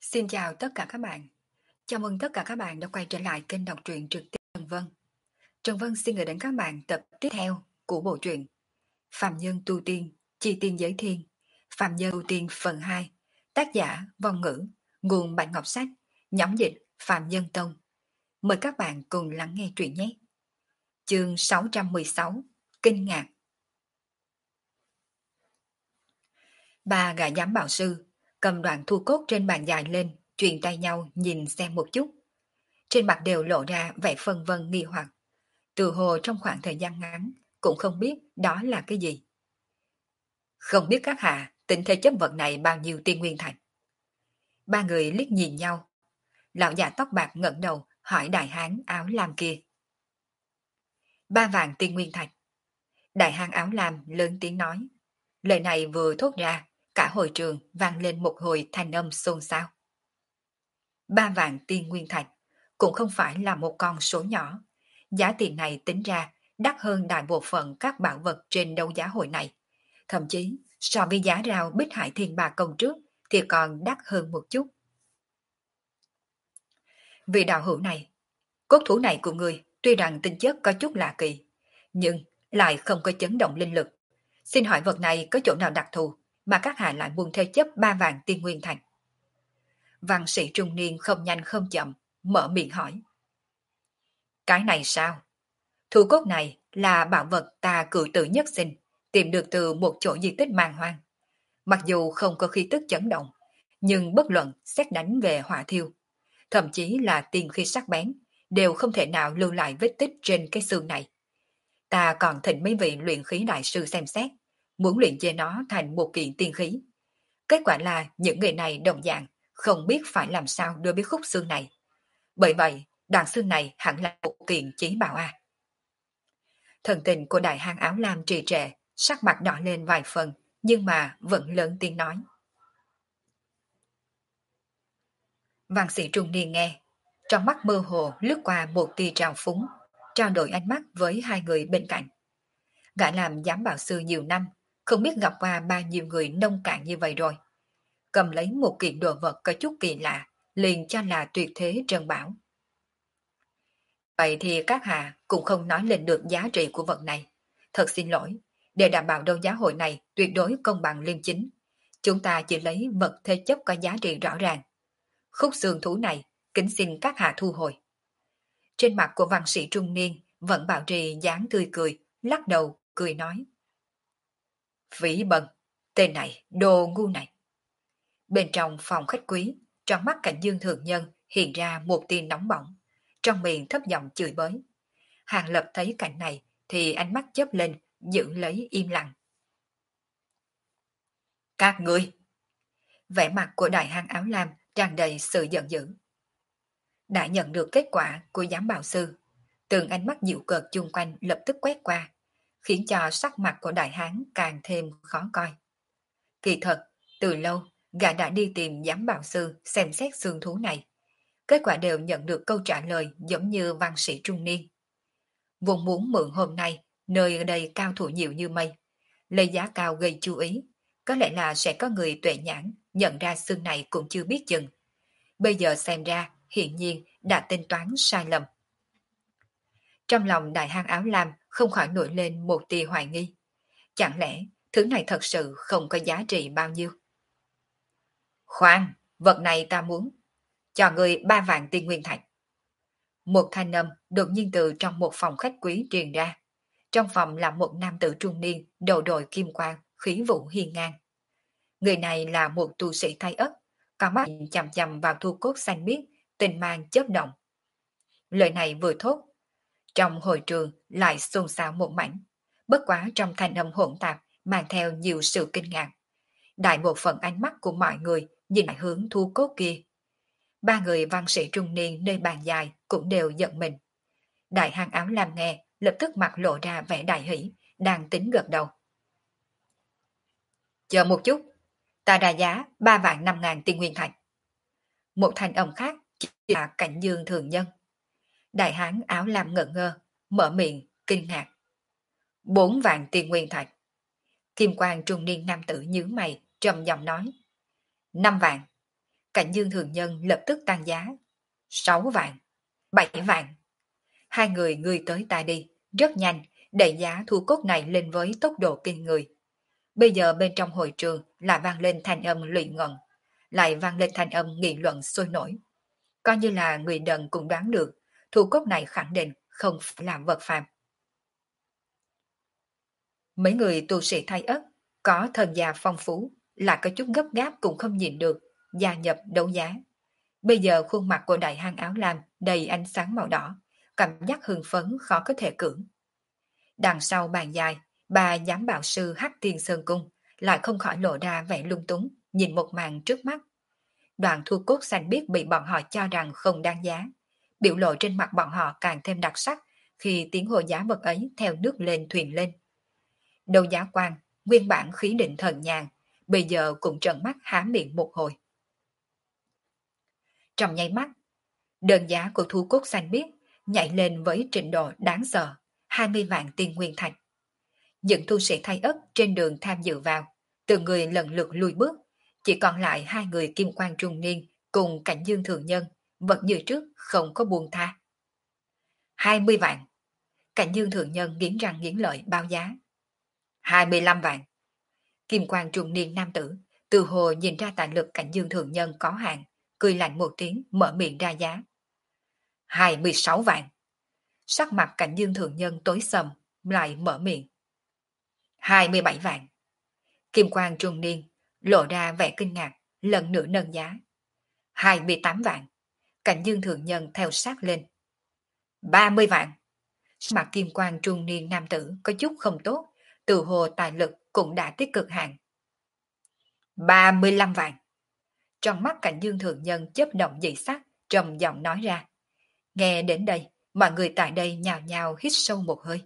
Xin chào tất cả các bạn. Chào mừng tất cả các bạn đã quay trở lại kênh đọc truyện trực tiếp Trần Vân. Trần Vân xin gửi đến các bạn tập tiếp theo của bộ truyện Phạm Nhân Tu Tiên, Chi Tiên Giới Thiên, Phạm Nhân Tu Tiên phần 2, tác giả Vong Ngữ, nguồn Bạch Ngọc Sách, nhóm dịch Phạm Nhân Tông. Mời các bạn cùng lắng nghe truyện nhé. Chương 616, Kinh ngạc. Ba gã giám bảo sư cầm đoạn thu cốt trên bàn dài lên, truyền tay nhau nhìn xem một chút. Trên mặt đều lộ ra vẻ phân vân nghi hoặc. Từ hồ trong khoảng thời gian ngắn, cũng không biết đó là cái gì. Không biết các hạ tính thế chấp vật này bao nhiêu tiên nguyên thạch. Ba người liếc nhìn nhau. Lão già tóc bạc ngẩng đầu hỏi đại hán áo lam kia. 3 vạn tiên nguyên thạch. Đại hán áo lam lớn tiếng nói. Lời này vừa thốt ra, cả hội trường vang lên một hồi thanh âm xôn xao. 3 vạn tiên nguyên thạch cũng không phải là một con số nhỏ. Giá tiền này tính ra đắt hơn đại bộ phận các bảo vật trên đấu giá hội này. Thậm chí so với giá rau Bích Hải Thiên Bà Công trước thì còn đắt hơn một chút. Vì đạo hữu này, cốt thủ này của người tuy rằng tính chất có chút lạ kỳ, nhưng lại không có chấn động linh lực. Xin hỏi vật này có chỗ nào đặc thù mà các hạ lại muốn thế chấp 3 vạn tiên nguyên thạch? Văn sĩ trung niên không nhanh không chậm, mở miệng hỏi. Cái này sao? Thu cốt này là bảo vật ta cử tử nhất sinh, tìm được từ một chỗ di tích man hoang. Mặc dù không có khí tức chấn động, nhưng bất luận xét đánh về hỏa thiêu, thậm chí là tiên khí sắc bén, đều không thể nào lưu lại vết tích trên cái xương này. Ta còn thỉnh mấy vị luyện khí đại sư xem xét, muốn luyện chế nó thành một kiện tiên khí. Kết quả là những người này đồng dạng, không biết phải làm sao đối với khúc xương này. Bởi vậy, đoạn xương này hẳn là một kiện chí bảo a. Thần tình của đại hán áo lam trì trệ, sắc mặt đỏ lên vài phần, nhưng mà vẫn lớn tiếng nói. Văn sĩ trung niên nghe, trong mắt mơ hồ lướt qua một tia trào phúng, trao đổi ánh mắt với hai người bên cạnh. Gã làm giám bảo sư nhiều năm, không biết gặp qua bao nhiêu người nông cạn như vậy rồi. Cầm lấy một kiện đồ vật có chút kỳ lạ, liền cho là tuyệt thế trân bảo. Vậy thì các hạ cũng không nói lên được giá trị của vật này. Thật xin lỗi, để đảm bảo đấu giá hội này tuyệt đối công bằng liêm chính, chúng ta chỉ lấy vật thế chấp có giá trị rõ ràng. Khúc xương thú này, kính xin các hạ thu hồi. Trên mặt của văn sĩ trung niên vẫn bảo trì dáng tươi cười, lắc đầu, cười nói. Phỉ bần, tên này, đồ ngu này. Bên trong phòng khách quý, trong mắt Cảnh Dương Thượng Nhân hiện ra một tia nóng bỏng, trong miệng thấp giọng chửi bới. Hàng Lập thấy cảnh này thì ánh mắt chớp lên, giữ lấy im lặng. Các ngươi! Vẻ mặt của đại hán áo lam tràn đầy sự giận dữ. Đã nhận được kết quả của giám bảo sư, từng ánh mắt dịu cợt chung quanh lập tức quét qua, khiến cho sắc mặt của đại hán càng thêm khó coi. Kỳ thật, từ lâu, gã đã đi tìm giám bảo sư xem xét xương thú này. Kết quả đều nhận được câu trả lời giống như văn sĩ trung niên. Vốn muốn mượn hôm nay, nơi ở đây cao thủ nhiều như mây, lấy giá cao gây chú ý, có lẽ là sẽ có người tuệ nhãn nhận ra xương này cũng chưa biết chừng. Bây giờ xem ra, hiển nhiên đã tính toán sai lầm. Trong lòng đại hán áo lam không khỏi nổi lên một tia hoài nghi. Chẳng lẽ thứ này thật sự không có giá trị bao nhiêu? Khoan, vật này ta muốn. Cho người 3 vạn tiên nguyên thạch. Một thanh âm đột nhiên từ trong một phòng khách quý truyền ra. Trong phòng là một nam tử trung niên, đầu đội kim quang, khí vũ hiên ngang. Người này là một tu sĩ thái ất, con mắt chằm chằm vào thu cốt xanh biếc, tình mang chớp động. Lời này vừa thốt, trong hội trường lại xôn xao một mảnh, bất quá trong thanh âm hỗn tạp mang theo nhiều sự kinh ngạc. Đại bộ phận ánh mắt của mọi người nhìn lại hướng thu cốt kia. 3 người văn sĩ trung niên nơi bàn dài cũng đều giận mình. Đại hán áo lam nghe, lập tức mặt lộ ra vẻ đại hỷ, đang tính gật đầu. Chờ một chút, ta ra giá 3 vạn 5 ngàn tiên nguyên thạch. Một thanh âm khác chỉ là Cảnh Dương Thường Nhân. Đại hán áo lam ngẩn ngơ, mở miệng, kinh ngạc. 4 vạn tiên nguyên thạch. Kim quang trung niên nam tử nhướng mày, trầm giọng nói. 5 vạn. Cảnh Dương Thường Nhân lập tức tăng giá. 6 vạn, 7 vạn. Hai người tới ta đi, rất nhanh, đẩy giá thu cốt này lên với tốc độ kinh người. Bây giờ bên trong hội trường lại vang lên thanh âm lụy ngận, lại vang lên thanh âm nghị luận sôi nổi. Coi như là người đần cũng đoán được, thu cốt này khẳng định không phải là vật phàm. Mấy người tu sĩ thay ất, có thần già phong phú, là có chút gấp gáp cũng không nhìn được, gia nhập đấu giá. Bây giờ khuôn mặt của đại hang áo lam đầy ánh sáng màu đỏ, cảm giác hưng phấn khó có thể cưỡng. Đằng sau bàn dài, bà giám bảo sư Hắc Tiên Sơn Cung lại không khỏi lộ ra vẻ lung túng, nhìn một màn trước mắt. Đoạn thu cốt xanh biếc bị bọn họ cho rằng không đáng giá. Biểu lộ trên mặt bọn họ càng thêm đặc sắc khi tiếng hô giá vật ấy theo nước lên thuyền lên. Đầu giá quan, nguyên bản khí định thần nhàn, bây giờ cũng trợn mắt há miệng một hồi. Trong nháy mắt, đơn giá của thu cốt xanh biếc nhảy lên với trình độ đáng sợ, 20 vạn tiên nguyên thạch. Những tu sĩ thay ất trên đường tham dự vào, từng người lần lượt lùi bước, chỉ còn lại hai người kim quan trung niên cùng Cảnh Dương Thường Nhân, vẫn như trước không có buông tha. 20 vạn. Cảnh Dương Thường Nhân nghiến răng nghiến lợi bao giá. 25 vạn. Kim quan trung niên nam tử, từ hồ nhìn ra tài lực Cảnh Dương Thường Nhân có hạn, cười lạnh một tiếng mở miệng ra giá. 26 vạn. Sắc mặt Cảnh Dương Thường Nhân tối sầm, lại mở miệng. 27 vạn. Kim quang trung niên, lộ ra vẻ kinh ngạc, lần nữa nâng giá. 28 vạn. Cảnh Dương Thường Nhân theo sát lên. 30 vạn. Mặt kim quang trung niên nam tử có chút không tốt, từ hồ tài lực cũng đã tích cực hạn. 35 vạn. Trong mắt Cảnh Dương Thường Nhân chớp động dị sắc, trầm giọng nói ra. Nghe đến đây, mọi người tại đây nhào nhào hít sâu một hơi.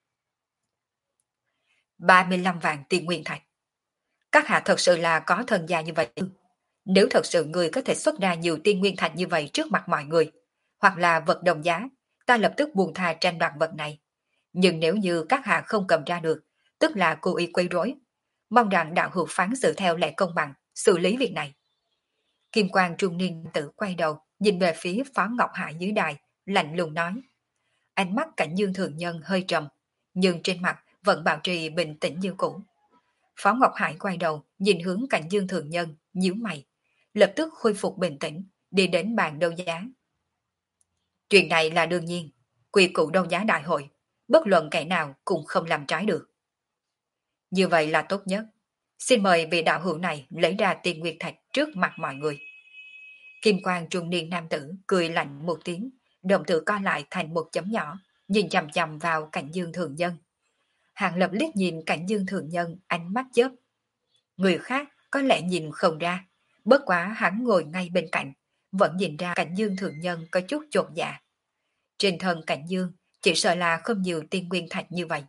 35 vạn tiền nguyên thạch. Các hạ thật sự là có thần gia như vậy ư? Nếu thật sự người có thể xuất ra nhiều tiên nguyên thạch như vậy trước mặt mọi người, hoặc là vật đồng giá, ta lập tức buông tha tranh đoạt vật này. Nhưng nếu như các hạ không cầm ra được, tức là cố ý quấy rối. Mong rằng đạo hữu phán xử theo lẽ công bằng, xử lý việc này. Kim quang trung niên tử quay đầu, nhìn về phía Phó Ngọc Hải dưới đài, lạnh lùng nói. Ánh mắt Cảnh Dương Thường Nhân hơi trầm, nhưng trên mặt vẫn bảo trì bình tĩnh như cũ. Phó Ngọc Hải quay đầu, nhìn hướng Cảnh Dương Thường Nhân, nhíu mày, lập tức khôi phục bình tĩnh, đi đến bàn đấu giá. Chuyện này là đương nhiên, quy củ đấu giá đại hội, bất luận kẻ nào cũng không làm trái được. Như vậy là tốt nhất. Xin mời vị đạo hữu này lấy ra tiền nguyệt thạch trước mặt mọi người. Kim quang trung niên nam tử cười lạnh một tiếng, đồng tử co lại thành một chấm nhỏ, nhìn chằm chằm vào Cảnh Dương Thường Nhân. Hàng Lập liếc nhìn Cảnh Dương Thường Nhân, ánh mắt chớp. Người khác có lẽ nhìn không ra, bất quá hắn ngồi ngay bên cạnh, vẫn nhìn ra Cảnh Dương Thường Nhân có chút chột dạ. Trên thân Cảnh Dương chỉ sợ là không nhiều tiên nguyên thạch như vậy.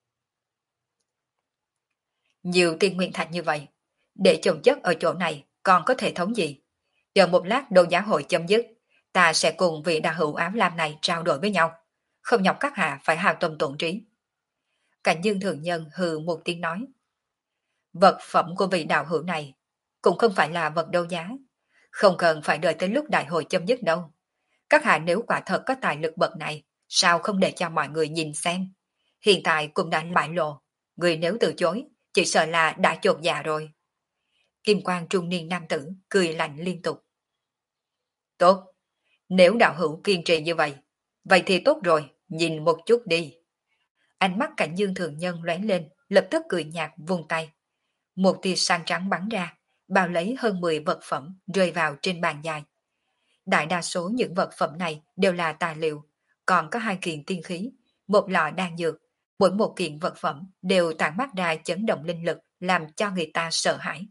Nhiều tiên nguyên thạch như vậy, để chồng chất ở chỗ này còn có thể thống gì? Chờ một lát đấu giá hội chấm dứt, ta sẽ cùng vị đạo hữu ám lam này trao đổi với nhau, không nhọc các hạ phải hao tâm tổn trí. Cảnh Dương Thường Nhân hừ một tiếng nói. Vật phẩm của vị đạo hữu này cũng không phải là vật đấu giá, không cần phải đợi tới lúc đại hội chấm dứt đâu. Các hạ nếu quả thật có tài lực bậc này, sao không để cho mọi người nhìn xem? Hiện tại cũng đã bại lộ, người nếu từ chối, chỉ sợ là đã chột dạ rồi. Kim quang trung niên nam tử cười lạnh liên tục. Tốt, nếu đạo hữu kiên trì như vậy, vậy thì tốt rồi, nhìn một chút đi. Ánh mắt Cảnh Dương Thường Nhân lóe lên, lập tức cười nhạt vung tay. Một tia sáng trắng bắn ra, bao lấy hơn 10 vật phẩm rơi vào trên bàn dài. Đại đa số những vật phẩm này đều là tài liệu, còn có 2 kiện tiên khí, một lọ đan dược, mỗi một kiện vật phẩm đều tản mát ra chấn động linh lực làm cho người ta sợ hãi.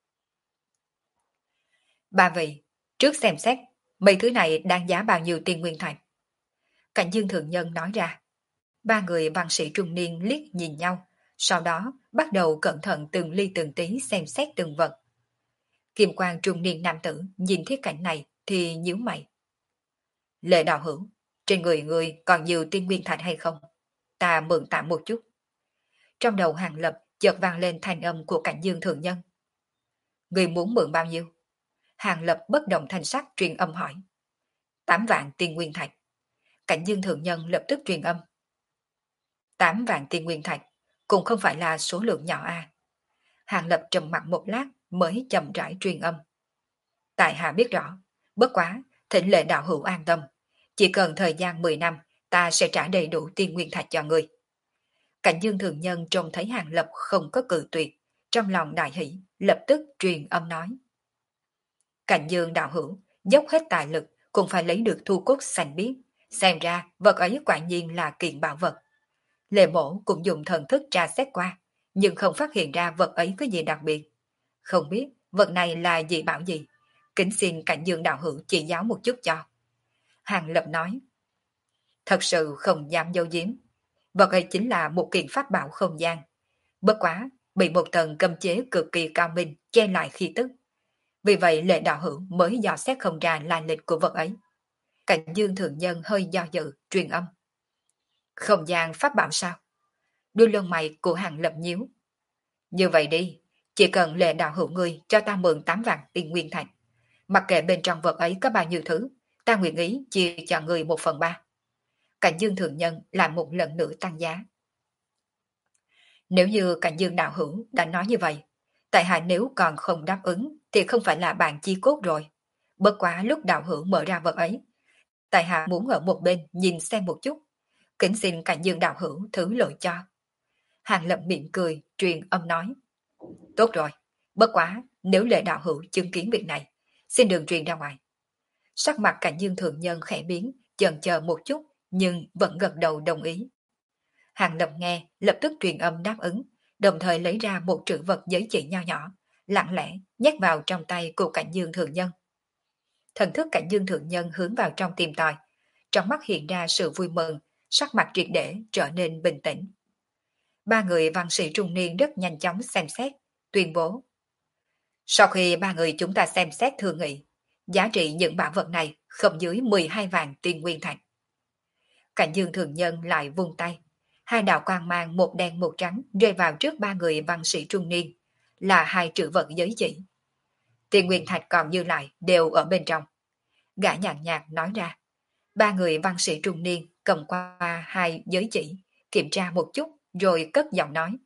Ba vị, trước xem xét, mấy thứ này đang giá bao nhiêu tiền nguyên thạch? Cảnh Dương Thượng Nhân nói ra. Ba người văn sĩ trung niên liếc nhìn nhau, sau đó bắt đầu cẩn thận từng ly từng tí xem xét từng vật. Kim quang trung niên nam tử nhìn thiết cảnh này thì nhíu mày. Lệ đạo hữu, trên người người còn nhiều tiên nguyên thạch hay không? Ta mượn tạm một chút. Trong đầu Hàng Lập chợt vang lên thanh âm của Cảnh Dương Thượng Nhân. Người muốn mượn bao nhiêu? Hàng Lập bất động thanh sắc truyền âm hỏi. 8 vạn tiên nguyên thạch. Cảnh Dương thượng nhân lập tức truyền âm. 8 vạn tiên nguyên thạch cũng không phải là số lượng nhỏ a. Hàng Lập trầm mặt một lát mới chậm rãi truyền âm. Tại hạ biết rõ, bất quá, thỉnh lệ đạo hữu an tâm. Chỉ cần thời gian 10 năm, ta sẽ trả đầy đủ tiên nguyên thạch cho người. Cảnh Dương thường nhân trông thấy Hàng Lập không có cự tuyệt, trong lòng đại hỷ, lập tức truyền âm nói. Cảnh Dương đạo hữu, dốc hết tài lực, cũng phải lấy được thu cốt xanh biếc. Xem ra, vật ấy quả nhiên là kiện bảo vật. Lệ mổ cũng dùng thần thức tra xét qua, nhưng không phát hiện ra vật ấy có gì đặc biệt. Không biết vật này là gì bảo gì. Kính xin Cảnh Dương đạo hữu chỉ giáo một chút cho. Hàng Lập nói. Thật sự không dám giấu giếm. Vật ấy chính là một kiện pháp bảo không gian. Bất quá, bị một tầng cấm chế cực kỳ cao minh che lại khí tức. Vì vậy lệ đạo hữu mới dò xét không ra lai lịch của vật ấy. Cảnh Dương thượng nhân hơi do dự, truyền âm. Không gian pháp bảo sao? Đuôi lông mày của Hàng Lập nhíu. Như vậy đi, chỉ cần lệ đạo hữu ngươi cho ta mượn 8 vạn tiên nguyên thạch. Mặc kệ bên trong vật ấy có bao nhiêu thứ, ta nguyện ý chia cho người 1/3. Cảnh Dương thượng nhân lại một lần nữa tăng giá. Nếu như Cảnh Dương đạo hữu đã nói như vậy, tại hạ nếu còn không đáp ứng thì không phải là bạn chi cốt rồi. Bất quá lúc đạo hữu mở ra vật ấy, tại hạ muốn ở một bên nhìn xem một chút. Kính xin Cảnh Dương đạo hữu thứ lỗi cho. Hàng Lập miệng cười, truyền âm nói. Tốt rồi, bất quá nếu lệ đạo hữu chứng kiến việc này, xin đừng truyền ra ngoài. Sắc mặt Cảnh Dương thượng nhân khẽ biến, chần chờ một chút, nhưng vẫn gật đầu đồng ý. Hàng Lập nghe, lập tức truyền âm đáp ứng, đồng thời lấy ra một trữ vật giấy chỉ nho nhỏ, lặng lẽ nhét vào trong tay của Cảnh Dương thượng nhân. Thần thức Cảnh Dương thượng nhân hướng vào trong tìm tòi, trong mắt hiện ra sự vui mừng, sắc mặt triệt để trở nên bình tĩnh. Ba người văn sĩ trung niên rất nhanh chóng xem xét, tuyên bố. Sau khi ba người chúng ta xem xét thương nghị, giá trị những bảo vật này không dưới 12 vạn tiên nguyên thạch. Cảnh Dương thường nhân lại vung tay, hai đạo quang mang một đen một trắng rơi vào trước ba người văn sĩ trung niên, là hai trữ vật giới chỉ. Tiên nguyên thạch còn dư lại đều ở bên trong. Gã nhàn nhạt nói ra. Ba người văn sĩ trung niên cầm qua hai giới chỉ, kiểm tra một chút rồi cất giọng nói.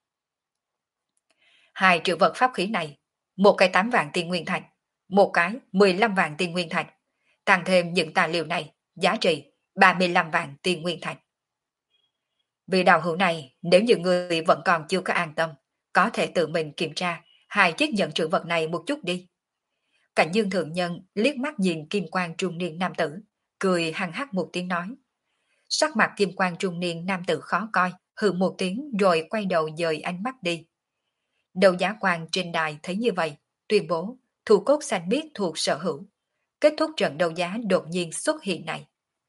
Hai trữ vật pháp khí này, một cái 8 vạn tiên nguyên thạch, một cái 15 vạn tiên nguyên thạch, tăng thêm những tài liệu này, giá trị 35 vạn tiên nguyên thạch. Vì đạo hữu này, nếu như người vẫn còn chưa có an tâm, có thể tự mình kiểm tra hai chiếc nhận trữ vật này một chút đi. Cảnh Dương thượng nhân liếc mắt nhìn kim quan trung niên nam tử, cười hăng hắc một tiếng nói. Sắc mặt kim quan trung niên nam tử khó coi, hừ một tiếng rồi quay đầu dời ánh mắt đi. Đầu giá quan trên đài thấy như vậy, tuyên bố thủ cốt xanh biếc thuộc sở hữu. Kết thúc trận đấu giá đột nhiên xuất hiện này.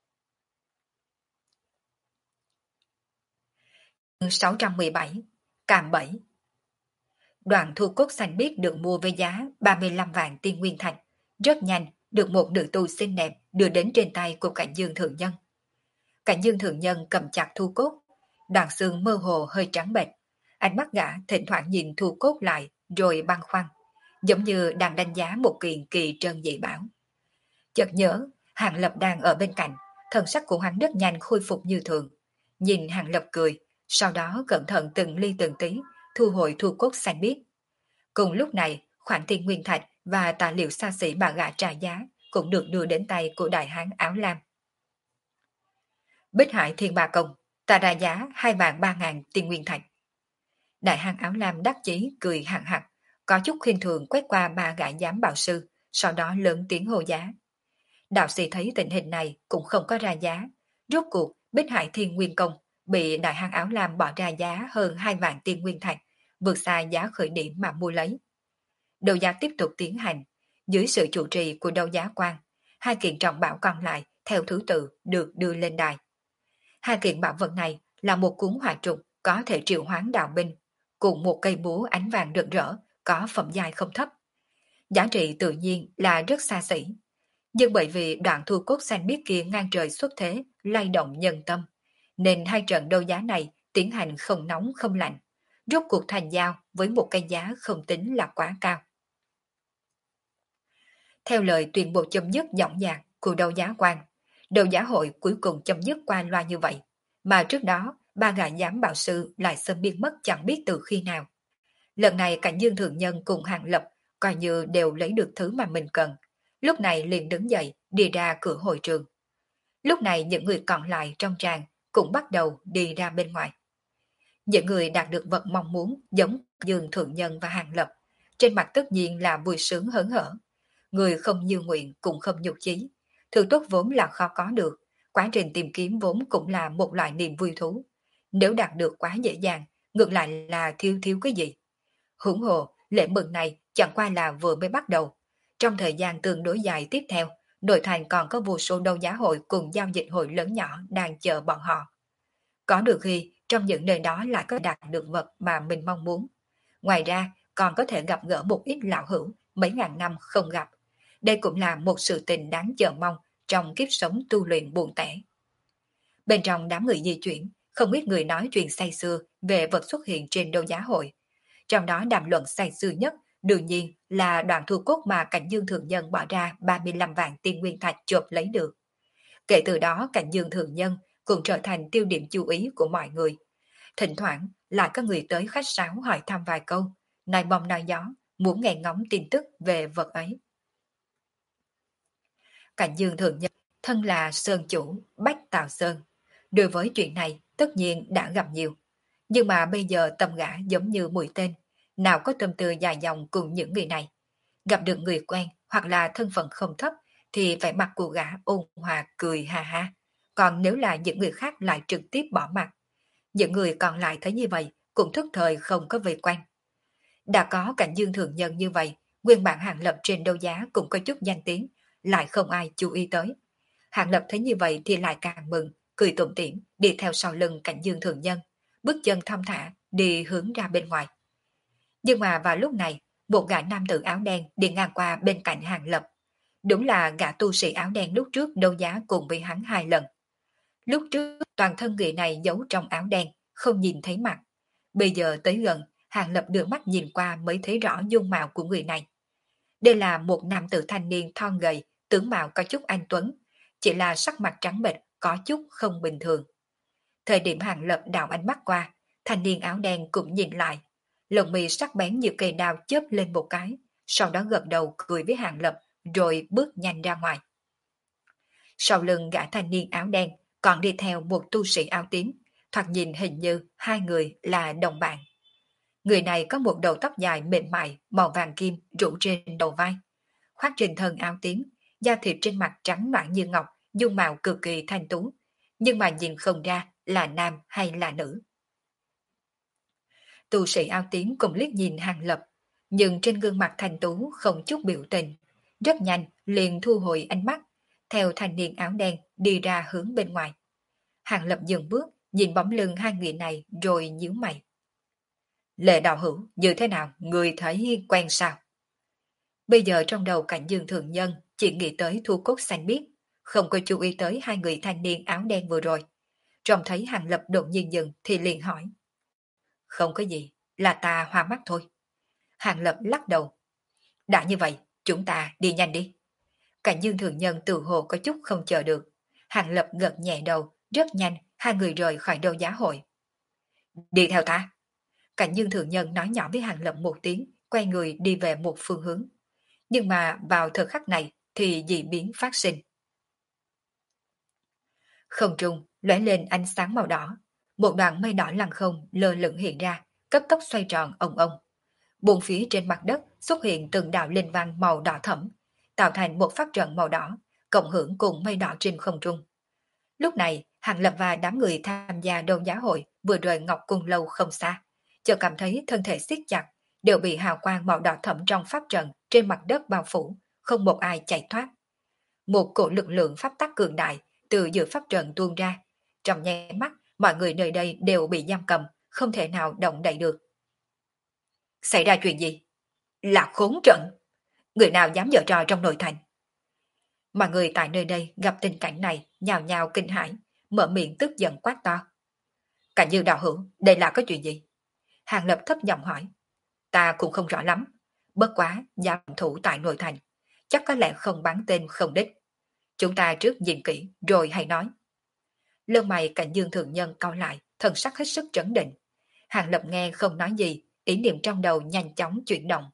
617. Cạm bẫy. Đoạn thu cốt xanh biếc được mua với giá 35 vạn tiên nguyên thạch, rất nhanh được một nữ tu xinh đẹp đưa đến trên tay của Cảnh Dương thượng nhân. Cảnh Dương thượng nhân cầm chặt thu cốt, đoạn xương mơ hồ hơi trắng bệch, ánh mắt gã thỉnh thoảng nhìn thu cốt lại rồi băn khoăn, giống như đang đánh giá một kiện kỳ trân dị bảo. Chợt nhớ, Hàng Lập đang ở bên cạnh, thần sắc của hắn rất nhanh khôi phục như thường. Nhìn Hàng Lập cười, sau đó cẩn thận từng ly từng tí, thu hồi thu cốt xanh biếc. Cùng lúc này, khoản tiền nguyên thạch và tài liệu xa xỉ bà gã trả giá cũng được đưa đến tay của đại hán áo lam. Bích Hải Thiên Ba Công, ta ra giá 2 vạn 3 ngàn tiên nguyên thạch. Đại hán áo lam đắc chí cười hằng hặc, có chút khinh thường quét qua ba gã giám bảo sư, sau đó lớn tiếng hô giá. Đạo sĩ thấy tình hình này cũng không có ra giá. Rốt cuộc, Bích Hải Thiên Nguyên Công bị đại hán áo lam bỏ ra giá hơn 2 vạn tiên nguyên thạch, vượt xa giá khởi điểm mà mua lấy. Đấu giá tiếp tục tiến hành, dưới sự chủ trì của đấu giá quan, hai kiện trọng bảo còn lại theo thứ tự được đưa lên đài. Hai kiện bảo vật này là một cuốn hỏa trục có thể triệu hoán đạo binh, cùng một cây búa ánh vàng rực rỡ có phẩm giai không thấp. Giá trị tự nhiên là rất xa xỉ. Nhưng bởi vì đoạn thu cốt xanh biếc kia ngang trời xuất thế, lay động nhân tâm, nên hai trận đấu giá này tiến hành không nóng không lạnh, rốt cuộc thành giao với một cái giá không tính là quá cao. Theo lời tuyên bố chấm dứt dõng dạc của đấu giá quan, đấu giá hội cuối cùng chấm dứt qua loa như vậy, mà trước đó ba gã giám bảo sư lại sớm biến mất chẳng biết từ khi nào. Lần này Cảnh Dương Thượng Nhân cùng Hàng Lập coi như đều lấy được thứ mà mình cần, lúc này liền đứng dậy đi ra cửa hội trường. Lúc này những người còn lại trong tràng cũng bắt đầu đi ra bên ngoài. Những người đạt được vật mong muốn giống Dương Thượng Nhân và Hàng Lập, trên mặt tất nhiên là vui sướng hớn hở. Người không như nguyện cũng không nhục chí. Thứ tốt vốn là khó có được, quá trình tìm kiếm vốn cũng là một loại niềm vui thú. Nếu đạt được quá dễ dàng, ngược lại là thiếu thiếu cái gì. Hưởng hồ, lễ mừng này chẳng qua là vừa mới bắt đầu. Trong thời gian tương đối dài tiếp theo, nội thành còn có vô số đấu giá hội cùng giao dịch hội lớn nhỏ đang chờ bọn họ. Có được khi trong những nơi đó lại có đạt được vật mà mình mong muốn. Ngoài ra, còn có thể gặp gỡ một ít lão hữu mấy ngàn năm không gặp. Đây cũng là một sự tình đáng chờ mong trong kiếp sống tu luyện buồn tẻ. Bên trong đám người di chuyển, không ít người nói chuyện say sưa về vật xuất hiện trên đấu giá hội. Trong đó đàm luận say sưa nhất đương nhiên là đoạn thu cốt mà Cảnh Dương Thượng Nhân bỏ ra 35 vạn tiên nguyên thạch chộp lấy được. Kể từ đó Cảnh Dương Thượng Nhân cũng trở thành tiêu điểm chú ý của mọi người. Thỉnh thoảng lại có người tới khách sáo hỏi thăm vài câu, nói bom nói gió, muốn nghe ngóng tin tức về vật ấy. Cảnh Dương Thượng Nhân thân là Sơn Chủ, Bách Tào Sơn. Đối với chuyện này tất nhiên đã gặp nhiều. Nhưng mà bây giờ tâm gã giống như mũi tên, nào có tâm tư dài dòng cùng những người này. Gặp được người quen hoặc là thân phận không thấp thì vẻ mặt của gã ôn hòa cười ha ha. Còn nếu là những người khác lại trực tiếp bỏ mặt. Những người còn lại thấy như vậy cũng thức thời không có vây quanh. Đã có Cảnh Dương Thượng Nhân như vậy, nguyên bản Hàng Lập trên đấu giá cũng có chút danh tiếng, lại không ai chú ý tới. Hàng Lập thấy như vậy thì lại càng mừng, cười tủm tỉm đi theo sau lưng Cảnh Dương Thượng Nhân, bước chân thong thả đi hướng ra bên ngoài. Nhưng mà vào lúc này, một gã nam tử áo đen đi ngang qua bên cạnh Hàng Lập. Đúng là gã tu sĩ áo đen lúc trước đấu giá cùng với hắn 2 lần. Lúc trước toàn thân người này giấu trong áo đen, không nhìn thấy mặt. Bây giờ tới gần, Hàng Lập đưa mắt nhìn qua mới thấy rõ dung mạo của người này. Đây là một nam tử thanh niên thon gầy, tướng mạo có chút anh tuấn, chỉ là sắc mặt trắng bệch, có chút không bình thường. Thời điểm Hàng Lập đảo ánh mắt qua, thanh niên áo đen cũng nhìn lại. Lồng mi sắc bén như cây đao chớp lên một cái, sau đó gật đầu cười với Hàng Lập rồi bước nhanh ra ngoài. Sau lưng gã thanh niên áo đen còn đi theo một tu sĩ áo tím, thoạt nhìn hình như hai người là đồng bạn. Người này có một đầu tóc dài mềm mại, màu vàng kim rủ trên đầu vai. Khoác trên thân áo tím, da thịt trên mặt trắng nõn như ngọc, dung mạo cực kỳ thanh tú, nhưng mà nhìn không ra là nam hay là nữ. Tu sĩ áo tím cùng liếc nhìn Hàng Lập, nhưng trên gương mặt thanh tú không chút biểu tình, rất nhanh liền thu hồi ánh mắt, theo thanh niên áo đen đi ra hướng bên ngoài. Hàng Lập dừng bước, nhìn bóng lưng hai người này rồi nhíu mày. Lệ đạo hữu, như thế nào, người thấy quen sao? Bây giờ trong đầu Cảnh Dương Thượng Nhân chỉ nghĩ tới thu cốt xanh biếc, không có chú ý tới hai người thanh niên áo đen vừa rồi. Trông thấy Hàng Lập đột nhiên dừng thì liền hỏi. Không có gì, là ta hoa mắt thôi. Hàng Lập lắc đầu. Đã như vậy, chúng ta đi nhanh đi. Cảnh Dương Thượng Nhân tự hồ có chút không chờ được. Hàng Lập gật nhẹ đầu, rất nhanh hai người rời khỏi đấu giá hội. Đi theo ta. Cảnh Dương Thượng Nhân nói nhỏ với Hàng Lập một tiếng, quay người đi về một phương hướng. Nhưng mà vào thời khắc này thì dị biến phát sinh. Không trung lóe lên ánh sáng màu đỏ, một đoạn mây đỏ lăng không lơ lửng hiện ra, cấp tốc xoay tròn ong ong. Bốn phía trên mặt đất xuất hiện từng đạo linh văn màu đỏ thẫm, tạo thành một pháp trận màu đỏ, cộng hưởng cùng mây đỏ trên không trung. Lúc này, Hàng Lập và đám người tham gia đấu giá hội vừa rời Ngọc Cung lâu không xa, chợt cảm thấy thân thể siết chặt, đều bị hào quang màu đỏ thẫm trong pháp trận trên mặt đất bao phủ, không một ai chạy thoát. Một cổ lực lượng pháp tắc cường đại từ giữa pháp trận tuôn ra, trong nháy mắt mọi người nơi đây đều bị giam cầm, không thể nào động đậy được. Xảy ra chuyện gì? Là khốn trận! Người nào dám giở trò trong nội thành? Mọi người tại nơi đây gặp tình cảnh này nhào nhào kinh hãi, mở miệng tức giận quát to. Cảnh Dương đạo hữu, đây là có chuyện gì? Hàng Lập thấp giọng hỏi. Ta cũng không rõ lắm, bất quá giam thủ tại nội thành, chắc có lẽ không bắn tên không đích. Chúng ta trước nhìn kỹ rồi hãy nói. Lông mày Cảnh Dương Thượng Nhân cau lại, thần sắc hết sức trấn định. Hàng Lập nghe không nói gì, ý niệm trong đầu nhanh chóng chuyển động.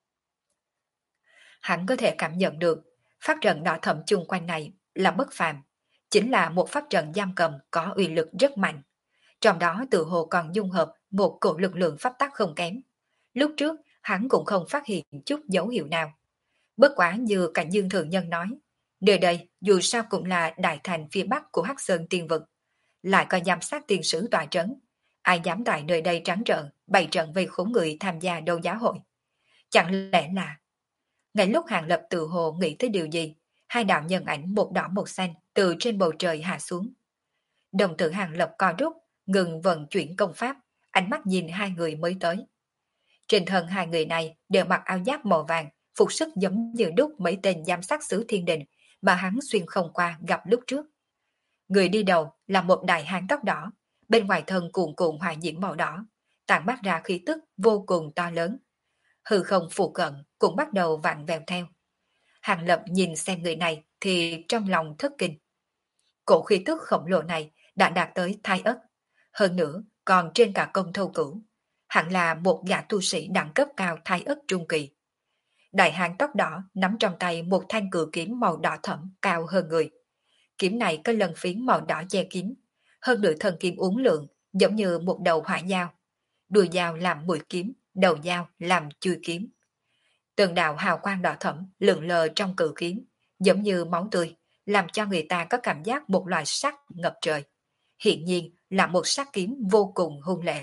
Hắn có thể cảm nhận được, pháp trận đỏ thẫm chung quanh này là bất phàm, chính là một pháp trận giam cầm có uy lực rất mạnh. Trong đó tự hồ còn dung hợp một cổ lực lượng pháp tắc không kém. Lúc trước, hắn cũng không phát hiện chút dấu hiệu nào. Bất quá như Cảnh Dương Thượng Nhân nói, nơi đây dù sao cũng là đại thành phía bắc của Hắc Sơn Tiên Vực, lại có giám sát tiên sứ tòa trấn. Ai dám tại nơi đây trắng trợn, bày trận vây khốn người tham gia đấu giá hội? Chẳng lẽ là... Ngay lúc Hàng Lập tự hồ nghĩ tới điều gì, hai đạo nhân ảnh một đỏ một xanh từ trên bầu trời hạ xuống. Đồng tử Hàng Lập co rút, ngừng vận chuyển công pháp, ánh mắt nhìn hai người mới tới. Trên thân hai người này đều mặc áo giáp màu vàng, phục sức giống như đúc mấy tên giám sát xứ thiên đình mà hắn xuyên không qua gặp lúc trước. Người đi đầu là một đại hán tóc đỏ, bên ngoài thân cuồn cuộn hỏa diễm màu đỏ, tản mát ra khí tức vô cùng to lớn. Hư không phụ cận cũng bắt đầu vặn vẹo theo. Hàng Lập nhìn xem người này thì trong lòng thất kinh. Cổ khí tức khổng lồ này đã đạt tới thai ất, hơn nữa còn trên cả công thâu cửu. Hẳn là một gã tu sĩ đẳng cấp cao thai ất trung kỳ. Đại hán tóc đỏ nắm trong tay một thanh cự kiếm màu đỏ thẫm cao hơn người. Kiếm này có lần phiến màu đỏ che kiếm, hơn nửa thân kiếm uốn lượn giống như một đầu hỏa dao. Đuôi dao làm mũi kiếm, đầu dao làm chui kiếm. Từng đạo hào quang đỏ thẫm lượn lờ trong cự kiếm, giống như máu tươi, làm cho người ta có cảm giác một loại sắc ngập trời. Hiện nhiên là một sắc kiếm vô cùng hung lệ.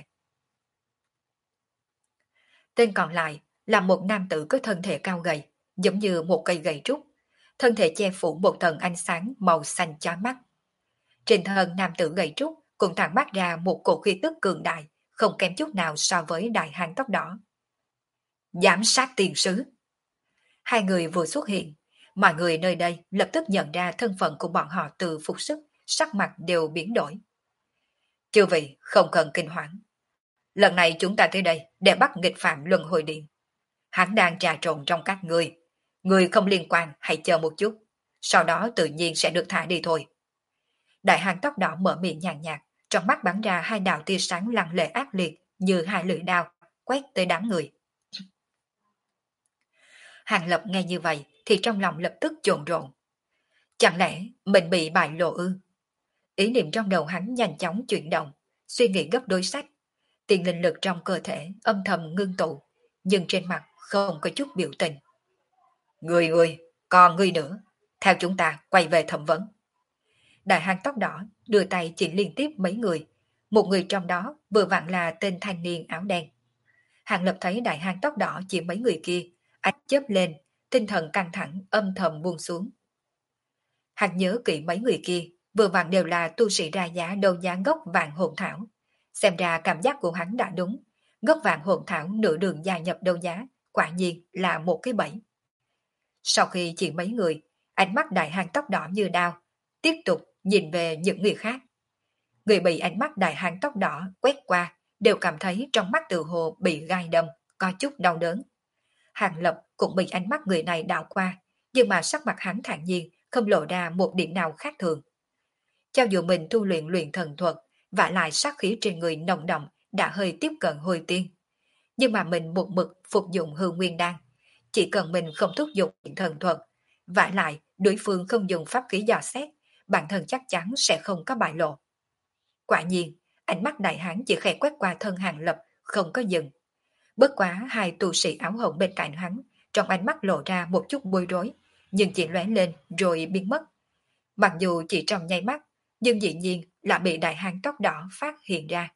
Tên còn lại là một nam tử có thân thể cao gầy, giống như một cây gậy trúc, thân thể che phủ một tầng ánh sáng màu xanh chói mắt. Trên thân nam tử gầy trúc cũng tản mát ra một cổ khí tức cường đại, không kém chút nào so với đại hán tóc đỏ. Giám sát tiền sứ. Hai người vừa xuất hiện, mọi người nơi đây lập tức nhận ra thân phận của bọn họ từ phục sức, sắc mặt đều biến đổi. Chư vị không cần kinh hoảng. Lần này chúng ta tới đây để bắt nghịch phạm luân hồi điện. Hắn đang trà trộn trong các ngươi. Người không liên quan hãy chờ một chút. Sau đó tự nhiên sẽ được thả đi thôi. Đại hán tóc đỏ mở miệng nhàn nhạt, trong mắt bắn ra hai đạo tia sáng lăng lệ ác liệt như hai lưỡi đao, quét tới đám người. Hàng Lập nghe như vậy thì trong lòng lập tức chồn rộn. Chẳng lẽ mình bị bại lộ ư? Ý niệm trong đầu hắn nhanh chóng chuyển động, suy nghĩ gấp đối sách. Tiền linh lực trong cơ thể âm thầm ngưng tụ, nhưng trên mặt không có chút biểu tình. Người, còn người nữa, theo chúng ta quay về thẩm vấn. Đại hán tóc đỏ đưa tay chỉ liên tiếp mấy người, một người trong đó vừa vặn là tên thanh niên áo đen. Hàng Lập thấy đại hán tóc đỏ chỉ mấy người kia, ánh chớp lên, tinh thần căng thẳng âm thầm buông xuống. Hắn nhớ kỹ mấy người kia, vừa vặn đều là tu sĩ ra giá đấu giá gốc vạn hồn thảo. Xem ra cảm giác của hắn đã đúng, gốc vạn hồn thảo nửa đường gia nhập đấu giá, quả nhiên là một cái bẫy. Sau khi chỉ mấy người, ánh mắt đại hán tóc đỏ như đao, tiếp tục nhìn về những người khác. Người bị ánh mắt đại hán tóc đỏ quét qua, đều cảm thấy trong mắt tự hồ bị gai đâm, có chút đau đớn. Hàng Lập cũng bị ánh mắt người này đảo qua, nhưng mà sắc mặt hắn thản nhiên, không lộ ra một điểm nào khác thường. Cho dù mình tu luyện luyện thần thuật, và lại sát khí trên người nồng đậm đã hơi tiếp cận hồi tiên. Nhưng mà mình một mực phục dụng hư nguyên đan, chỉ cần mình không thúc giục luyện thần thuật, và lại đối phương không dùng pháp khí dò xét, bản thân chắc chắn sẽ không có bại lộ. Quả nhiên, ánh mắt đại hán chỉ khẽ quét qua thân Hàng Lập, không có dừng. Bất quá hai tu sĩ áo hồng bên cạnh hắn, trong ánh mắt lộ ra một chút bối rối, nhưng chỉ lóe lên rồi biến mất. Mặc dù chỉ trong nháy mắt, nhưng dĩ nhiên là bị đại hán tóc đỏ phát hiện ra.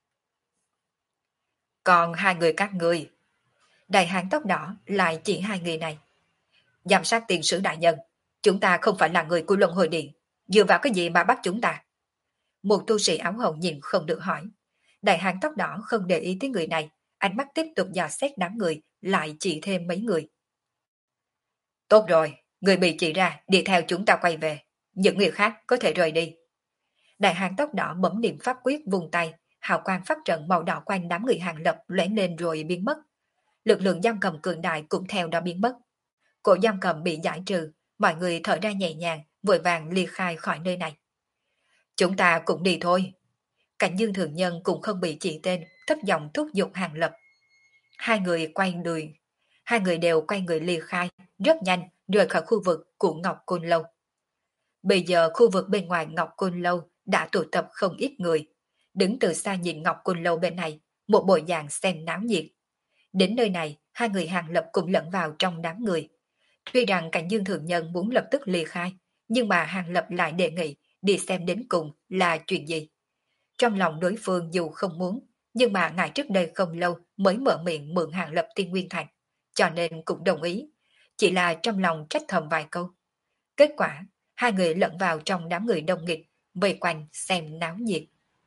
Còn hai người các ngươi, đại hán tóc đỏ lại chỉ hai người này. Giám sát tiền sử đại nhân, chúng ta không phải là người của luân hồi điện, dựa vào cái gì mà bắt chúng ta? Một tu sĩ áo hồng nhìn không được hỏi. Đại hán tóc đỏ không để ý tới người này, ánh mắt tiếp tục dò xét đám người, lại chỉ thêm mấy người. Tốt rồi, người bị chỉ ra, đi theo chúng ta quay về. Những người khác có thể rời đi. Đại hán tóc đỏ bấm niệm pháp quyết vùng tay, hào quang pháp trận màu đỏ quanh đám người Hàng Lập lóe lên rồi biến mất. Lực lượng giam cầm cường đại cũng theo đó biến mất. Cổ giam cầm bị giải trừ, mọi người thở ra nhẹ nhàng, vội vàng ly khai khỏi nơi này. Chúng ta cũng đi thôi. Cảnh Dương Thường Nhân cũng không bị chỉ tên, thấp giọng thúc giục Hàng Lập. Hai người quay người, hai người đều quay người ly khai, rất nhanh rời khỏi khu vực của Ngọc Côn Lâu. Bây giờ khu vực bên ngoài Ngọc Côn Lâu đã tụ tập không ít người. Đứng từ xa nhìn Ngọc Côn Lâu bên này, một bộ dạng xem náo nhiệt. Đến nơi này, hai người Hàng Lập cũng lẫn vào trong đám người. Tuy rằng Cảnh Dương Thượng Nhân muốn lập tức ly khai, nhưng mà Hàng Lập lại đề nghị đi xem đến cùng là chuyện gì. Trong lòng đối phương dù không muốn, nhưng mà ngài trước đây không lâu mới mở miệng mượn Hàng Lập Tiên Nguyên Thành, cho nên cũng đồng ý. Chỉ là trong lòng trách thầm vài câu. Kết quả, hai người lẫn vào trong đám người đông nghịch, vây quanh xem náo nhiệt.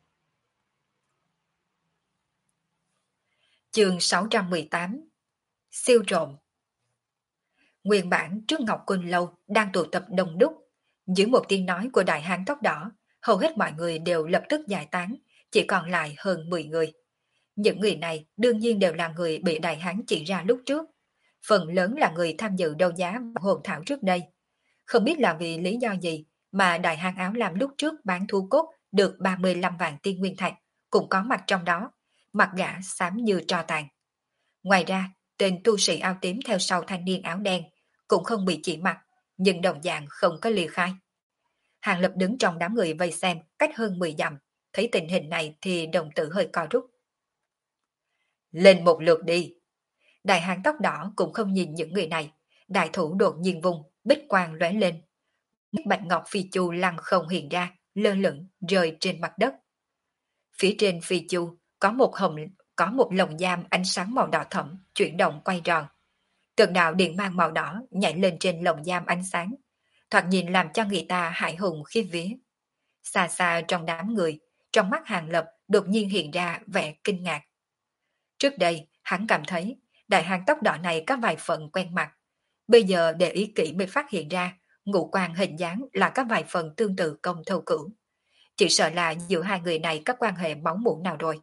Chương 618 Siêu trộm. Nguyên bản trước Ngọc Côn Lâu đang tụ tập đông đúc. Dưới một tiếng nói của đại hán tóc đỏ, hầu hết mọi người đều lập tức giải tán, chỉ còn lại hơn 10 người. Những người này đương nhiên đều là người bị đại hán chỉ ra lúc trước. Phần lớn là người tham dự đấu giá hồn thảo trước đây. Không biết là vì lý do gì mà đại hán áo lam lúc trước bán thu cốt được 35 vạn tiên nguyên thạch, cũng có mặt trong đó, mặt gã xám như tro tàn. Ngoài ra, tên tu sĩ áo tím theo sau thanh niên áo đen cũng không bị chỉ mặt, nhưng đồng dạng không có ly khai. Hàng Lập đứng trong đám người vây xem cách hơn 10 dặm, thấy tình hình này thì đồng tử hơi co rút. Lên một lượt đi. Đại hán tóc đỏ cũng không nhìn những người này, đại thủ đột nhiên vùng, bích quang lóe lên. Bạch ngọc phi chu lăng không hiện ra, lơ lửng rơi trên mặt đất. Phía trên phi chu có một lồng giam ánh sáng màu đỏ thẫm chuyển động quay tròn. Từng đạo điện mang màu đỏ nhảy lên trên lồng giam ánh sáng, thoạt nhìn làm cho người ta hãi hùng khiếp vía. Xa xa trong đám người, trong mắt Hàng Lập đột nhiên hiện ra vẻ kinh ngạc. Trước đây, hắn cảm thấy đại hán tóc đỏ này có vài phần quen mặt. Bây giờ để ý kỹ mới phát hiện ra, ngũ quan hình dáng là có vài phần tương tự Công Thâu Cửu. Chỉ sợ là giữa hai người này có quan hệ máu mủ nào rồi.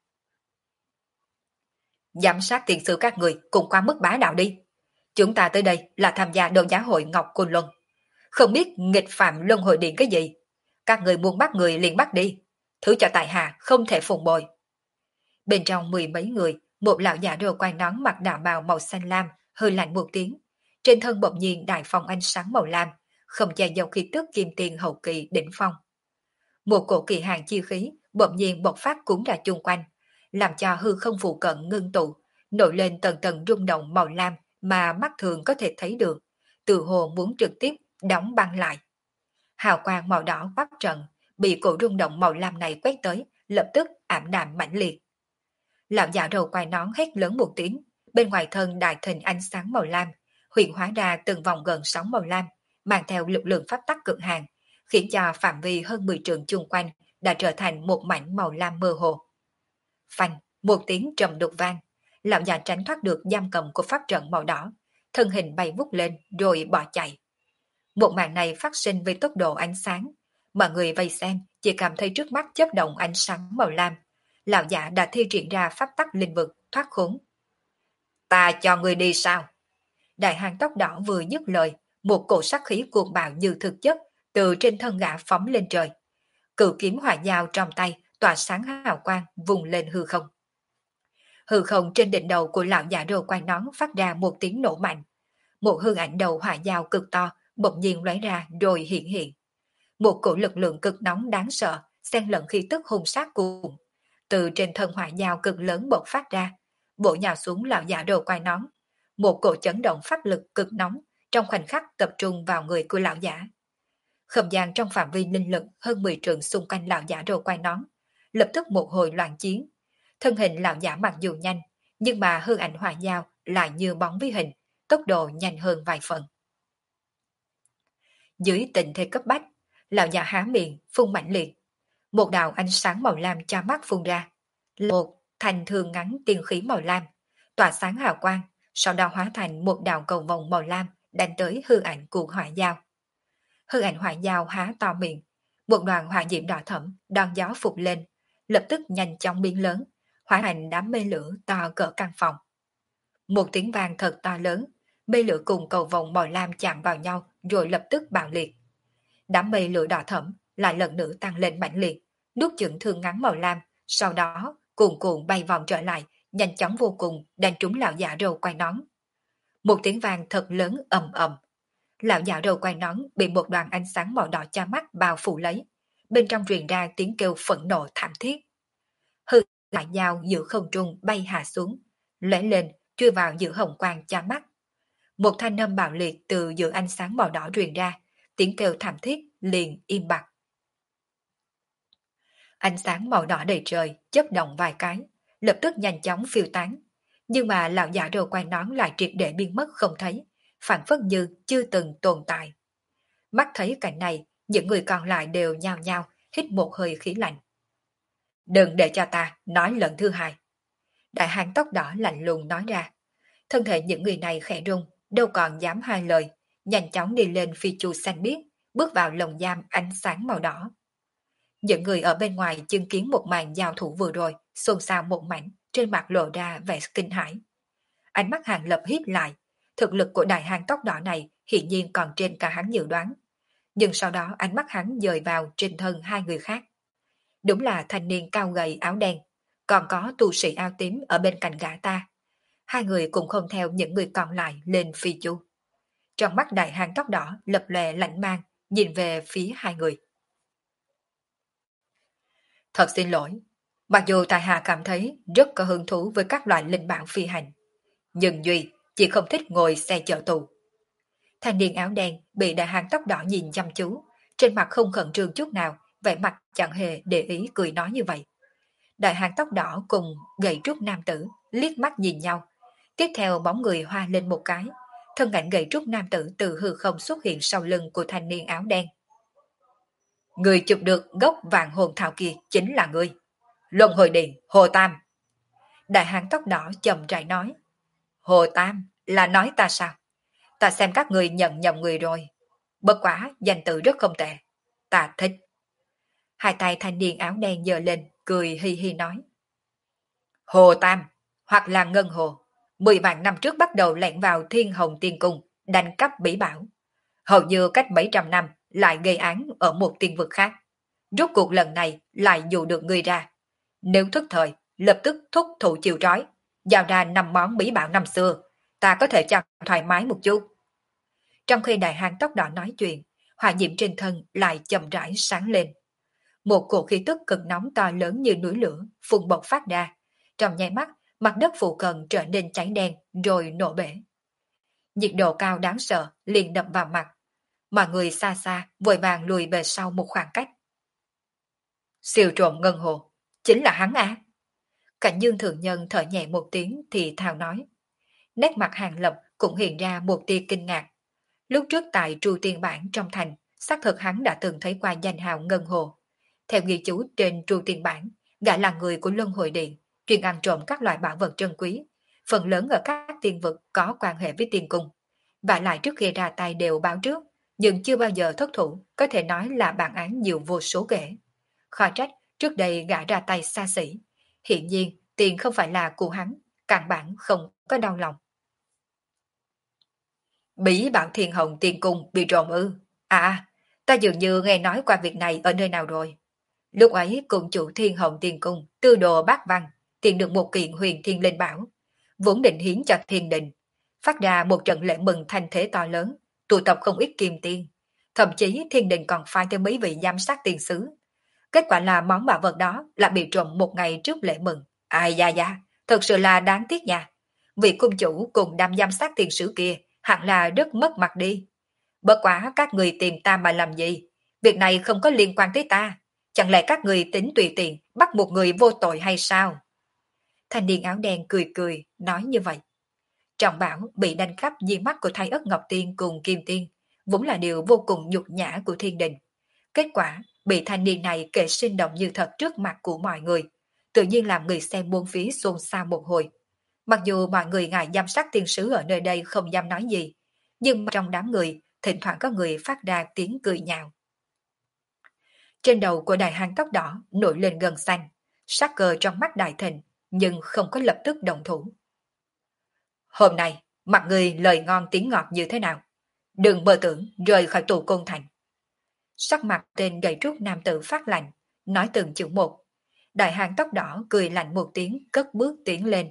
Giám sát tiền sử các người cùng qua mức bá đạo đi. Chúng ta tới đây là tham gia đấu giá hội Ngọc Côn Luân. Không biết nghịch phạm luân hồi điện cái gì. Các người muốn bắt người liền bắt đi. Thứ cho tại hạ không thể phụng bồi. Bên trong 10 mấy người, một lão già râu quai nón mặc đạo bào màu xanh lam, hơi lạnh một tiếng. Trên thân bỗng nhiên đại phong ánh sáng màu lam, không che giấu khí tức kim tiền hậu kỳ đỉnh phong. Một cổ kỳ hàng chi khí bỗng nhiên bộc phát cuốn ra chung quanh, làm cho hư không phụ cận ngưng tụ, nổi lên tầng tầng rung động màu lam mà mắt thường có thể thấy được, từ hồ muốn trực tiếp đóng băng lại. Hào quang màu đỏ quắc trận, bị cổ rung động màu lam này quét tới, lập tức ảm đạm mãnh liệt. Lão già đầu quai nón hét lớn một tiếng, bên ngoài thân đại thịnh ánh sáng màu lam, hiện hóa ra từng vòng gần sóng màu lam, mang theo lực lượng pháp tắc cực hạn, khiến cho phạm vi hơn 10 trượng chung quanh đã trở thành một mảnh màu lam mơ hồ. Phanh, một tiếng trầm đục vang, lão già tránh thoát được giam cầm của pháp trận màu đỏ, thân hình bay vút lên rồi bỏ chạy. Một màn này phát sinh với tốc độ ánh sáng, mọi người vây xem chỉ cảm thấy trước mắt chớp động ánh sáng màu lam. Lão giả đã thi triển ra pháp tắc linh vực thoát khốn. Ta cho người đi sao? Đại hán tóc đỏ vừa dứt lời, một cổ sát khí cuồng bạo như thực chất từ trên thân gã phóng lên trời. Cự kiếm hỏa dao trong tay tỏa sáng hào quang vùng lên hư không. Hư không trên đỉnh đầu của lão giả râu quai nón phát ra một tiếng nổ mạnh. Một hư ảnh đầu hỏa dao cực to bỗng nhiên lóe ra rồi hiện hiện. Một cổ lực lượng cực nóng đáng sợ xen lẫn khí tức hung sát cùng từ trên thân hỏa dao cực lớn bộc phát ra, bổ nhào xuống lão giả đầu quai nón. Một cổ chấn động pháp lực cực nóng trong khoảnh khắc tập trung vào người của lão giả. Không gian trong phạm vi linh lực hơn 10 trượng xung quanh lão giả đầu quai nón, lập tức một hồi loạn chiến. Thân hình lão giả mặc dù nhanh, nhưng mà hư ảnh hỏa dao lại như bóng với hình, tốc độ nhanh hơn vài phần. Dưới tình thế cấp bách, lão giả há miệng phun mạnh liệt. Một đạo ánh sáng màu lam cho mắt phun ra. Một thành thường ngắn tiên khí màu lam, tỏa sáng hào quang, sau đó hóa thành một đạo cầu vòng màu lam đánh tới hư ảnh của hỏa dao. Hư ảnh hỏa dao há to miệng, một đoàn hỏa diễm đỏ thẫm đón gió phục lên, lập tức nhanh chóng biến lớn, hóa thành đám mây lửa to cỡ căn phòng. Một tiếng vang thật to lớn, Mây lửa cùng cầu vồng màu lam chạm vào nhau rồi lập tức bạo liệt. Đám mây lửa đỏ thẫm lại lần nữa tăng lên mãnh liệt, nuốt chửng thương ngắn màu lam, sau đó cuồn cuộn bay vòng trở lại, nhanh chóng vô cùng đánh trúng lão giả râu quai nón. Một tiếng vang thật lớn ầm ầm. Lão giả râu quai nón bị một đoàn ánh sáng màu đỏ cha mắt bao phủ lấy, bên trong truyền ra tiếng kêu phẫn nộ thảm thiết. Hư lại dao giữa không trung bay hạ xuống, lóe lên chui vào giữa hồng quang cha mắt. Một thanh âm bạo liệt từ giữa ánh sáng màu đỏ truyền ra, tiếng kêu thảm thiết liền im bặt. Ánh sáng màu đỏ đầy trời chớp động vài cái, lập tức nhanh chóng phiêu tán. Nhưng mà lão giả râu quai nón lại triệt để biến mất không thấy, phản phất như chưa từng tồn tại. Mắt thấy cảnh này, những người còn lại đều nhao nhao hít một hơi khí lạnh. Đừng để cho ta nói lần thứ hai. Đại hán tóc đỏ lạnh lùng nói ra. Thân thể những người này khẽ rung, đâu còn dám hai lời, nhanh chóng đi lên phi chu xanh biếc, bước vào lồng giam ánh sáng màu đỏ. Những người ở bên ngoài chứng kiến một màn giao thủ vừa rồi, xôn xao một mảnh, trên mặt lộ ra vẻ kinh hãi. Ánh mắt Hàng Lập hít lại, thực lực của đại hán tóc đỏ này hiển nhiên còn trên cả hắn dự đoán. Nhưng sau đó ánh mắt hắn dời vào trên thân hai người khác. Đúng là thanh niên cao gầy áo đen, còn có tu sĩ áo tím ở bên cạnh gã ta. Hai người cũng không theo những người còn lại lên phi chu. Trong mắt đại hán tóc đỏ lập lòe lạnh mang, nhìn về phía hai người. Thật xin lỗi, mặc dù tại hạ cảm thấy rất có hứng thú với các loại linh bảo phi hành, nhưng Duy chỉ không thích ngồi xe chở tù. Thanh niên áo đen bị đại hán tóc đỏ nhìn chăm chú, trên mặt không khẩn trương chút nào, vẻ mặt chẳng hề để ý cười nói như vậy. Đại hán tóc đỏ cùng gầy trúc nam tử liếc mắt nhìn nhau, tiếp theo bóng người hoa lên một cái, thân ảnh gầy trúc nam tử từ hư không xuất hiện sau lưng của thanh niên áo đen. Người chụp được gốc vàng hồn thảo kia chính là ngươi. Luân hồi điện, Hồ Tam. Đại hán tóc đỏ chậm rãi nói. Hồ Tam là nói ta sao? Ta xem các người nhận nhầm người rồi. Bất quá danh tự rất không tệ. Ta thích. Hai tay thanh niên áo đen giơ lên, cười hi hi nói. Hồ Tam, hoặc là Ngân Hồ, 10 vạn năm trước bắt đầu lẻn vào Thiên Hồng Tiên Cung, đánh cắp bí bảo. Hầu như cách mấy trăm năm lại gây án ở một tiên vực khác. Rốt cuộc lần này lại dụ được người ra. Nếu thức thời, lập tức thúc thủ chịu trói, giao ra 5 món bí bảo năm xưa, ta có thể cho thoải mái một chút. Trong khi đại hán tóc đỏ nói chuyện, hỏa diễm trên thân lại chậm rãi sáng lên. Một cổ khí tức cực nóng to lớn như núi lửa phun bộc phát ra. Trong nháy mắt, mặt đất phụ cận trở nên cháy đen rồi nổ bể. Nhiệt độ cao đáng sợ liền đập vào mặt. Mọi người xa xa vội vàng lùi về sau một khoảng cách. Siêu trộm Ngân Hồ, chính là hắn á. Cảnh Dương Thượng Nhân thở nhẹ một tiếng thì thào nói. Nét mặt Hàng Lập cũng hiện ra một tia kinh ngạc. Lúc trước tại Tru Tiên Bản trong thành, xác thực hắn đã từng thấy qua danh hào Ngân Hồ. Theo ghi chú trên Tru Tiên Bản, gã là người của Luân Hồi Điện, chuyên ăn trộm các loại bảo vật trân quý, phần lớn ở các tiên vực có quan hệ với tiên cung. Và lại trước khi ra tay đều báo trước, nhưng chưa bao giờ thất thủ, có thể nói là bản án nhiều vô số kể. Khó trách, trước đây gã ra tay xa xỉ. Hiện nhiên, tiền không phải là của hắn, căn bản không có đau lòng. Bí bảo Thiên Hồng Tiên Cung bị trộm ư? À, ta dường như nghe nói qua việc này ở nơi nào rồi. Lúc ấy cùng chủ Thiên Hồng Tiên Cung Tư Đồ Bác Văn tìm được một kiện huyền thiên linh bảo, vốn định hiến cho thiên đình, phát ra một trận lễ mừng thanh thế to lớn, tụ tập không ít kim tiên. Thậm chí thiên đình còn phái thêm mấy vị giám sát tiền sứ. Kết quả là món bảo vật đó lại bị trộm một ngày trước lễ mừng. Ai da da, thật sự là đáng tiếc nha. Vị cung chủ cùng đám giám sát tiền sứ kia hẳn là rất mất mặt đi. Bất quá các người tìm ta mà làm gì? Việc này không có liên quan tới ta. Chẳng lẽ các người tính tùy tiện bắt một người vô tội hay sao? Thanh niên áo đen cười cười, nói như vậy. Trọng bảo bị đánh cắp di mắt của Thái Ất Ngọc Tiên cùng Kim Tiên, vốn là điều vô cùng nhục nhã của thiên đình. Kết quả, bị thanh niên này kể sinh động như thật trước mặt của mọi người, tự nhiên làm người xem buông phí xôn xao một hồi. Mặc dù mọi người ngại giám sát tiên sứ ở nơi đây không dám nói gì, nhưng trong đám người, thỉnh thoảng có người phát ra tiếng cười nhạo. Trên đầu của đại hán tóc đỏ nổi lên gân xanh, sắc cơ trong mắt đại thịnh, nhưng không có lập tức động thủ. Hôm nay, Mặc người lời ngon tiếng ngọt như thế nào, đừng mơ tưởng rời khỏi tù côn thành. Sắc mặt tên gầy trúc nam tử phát lạnh, nói từng chữ một. Đại hán tóc đỏ cười lạnh một tiếng, cất bước tiến lên.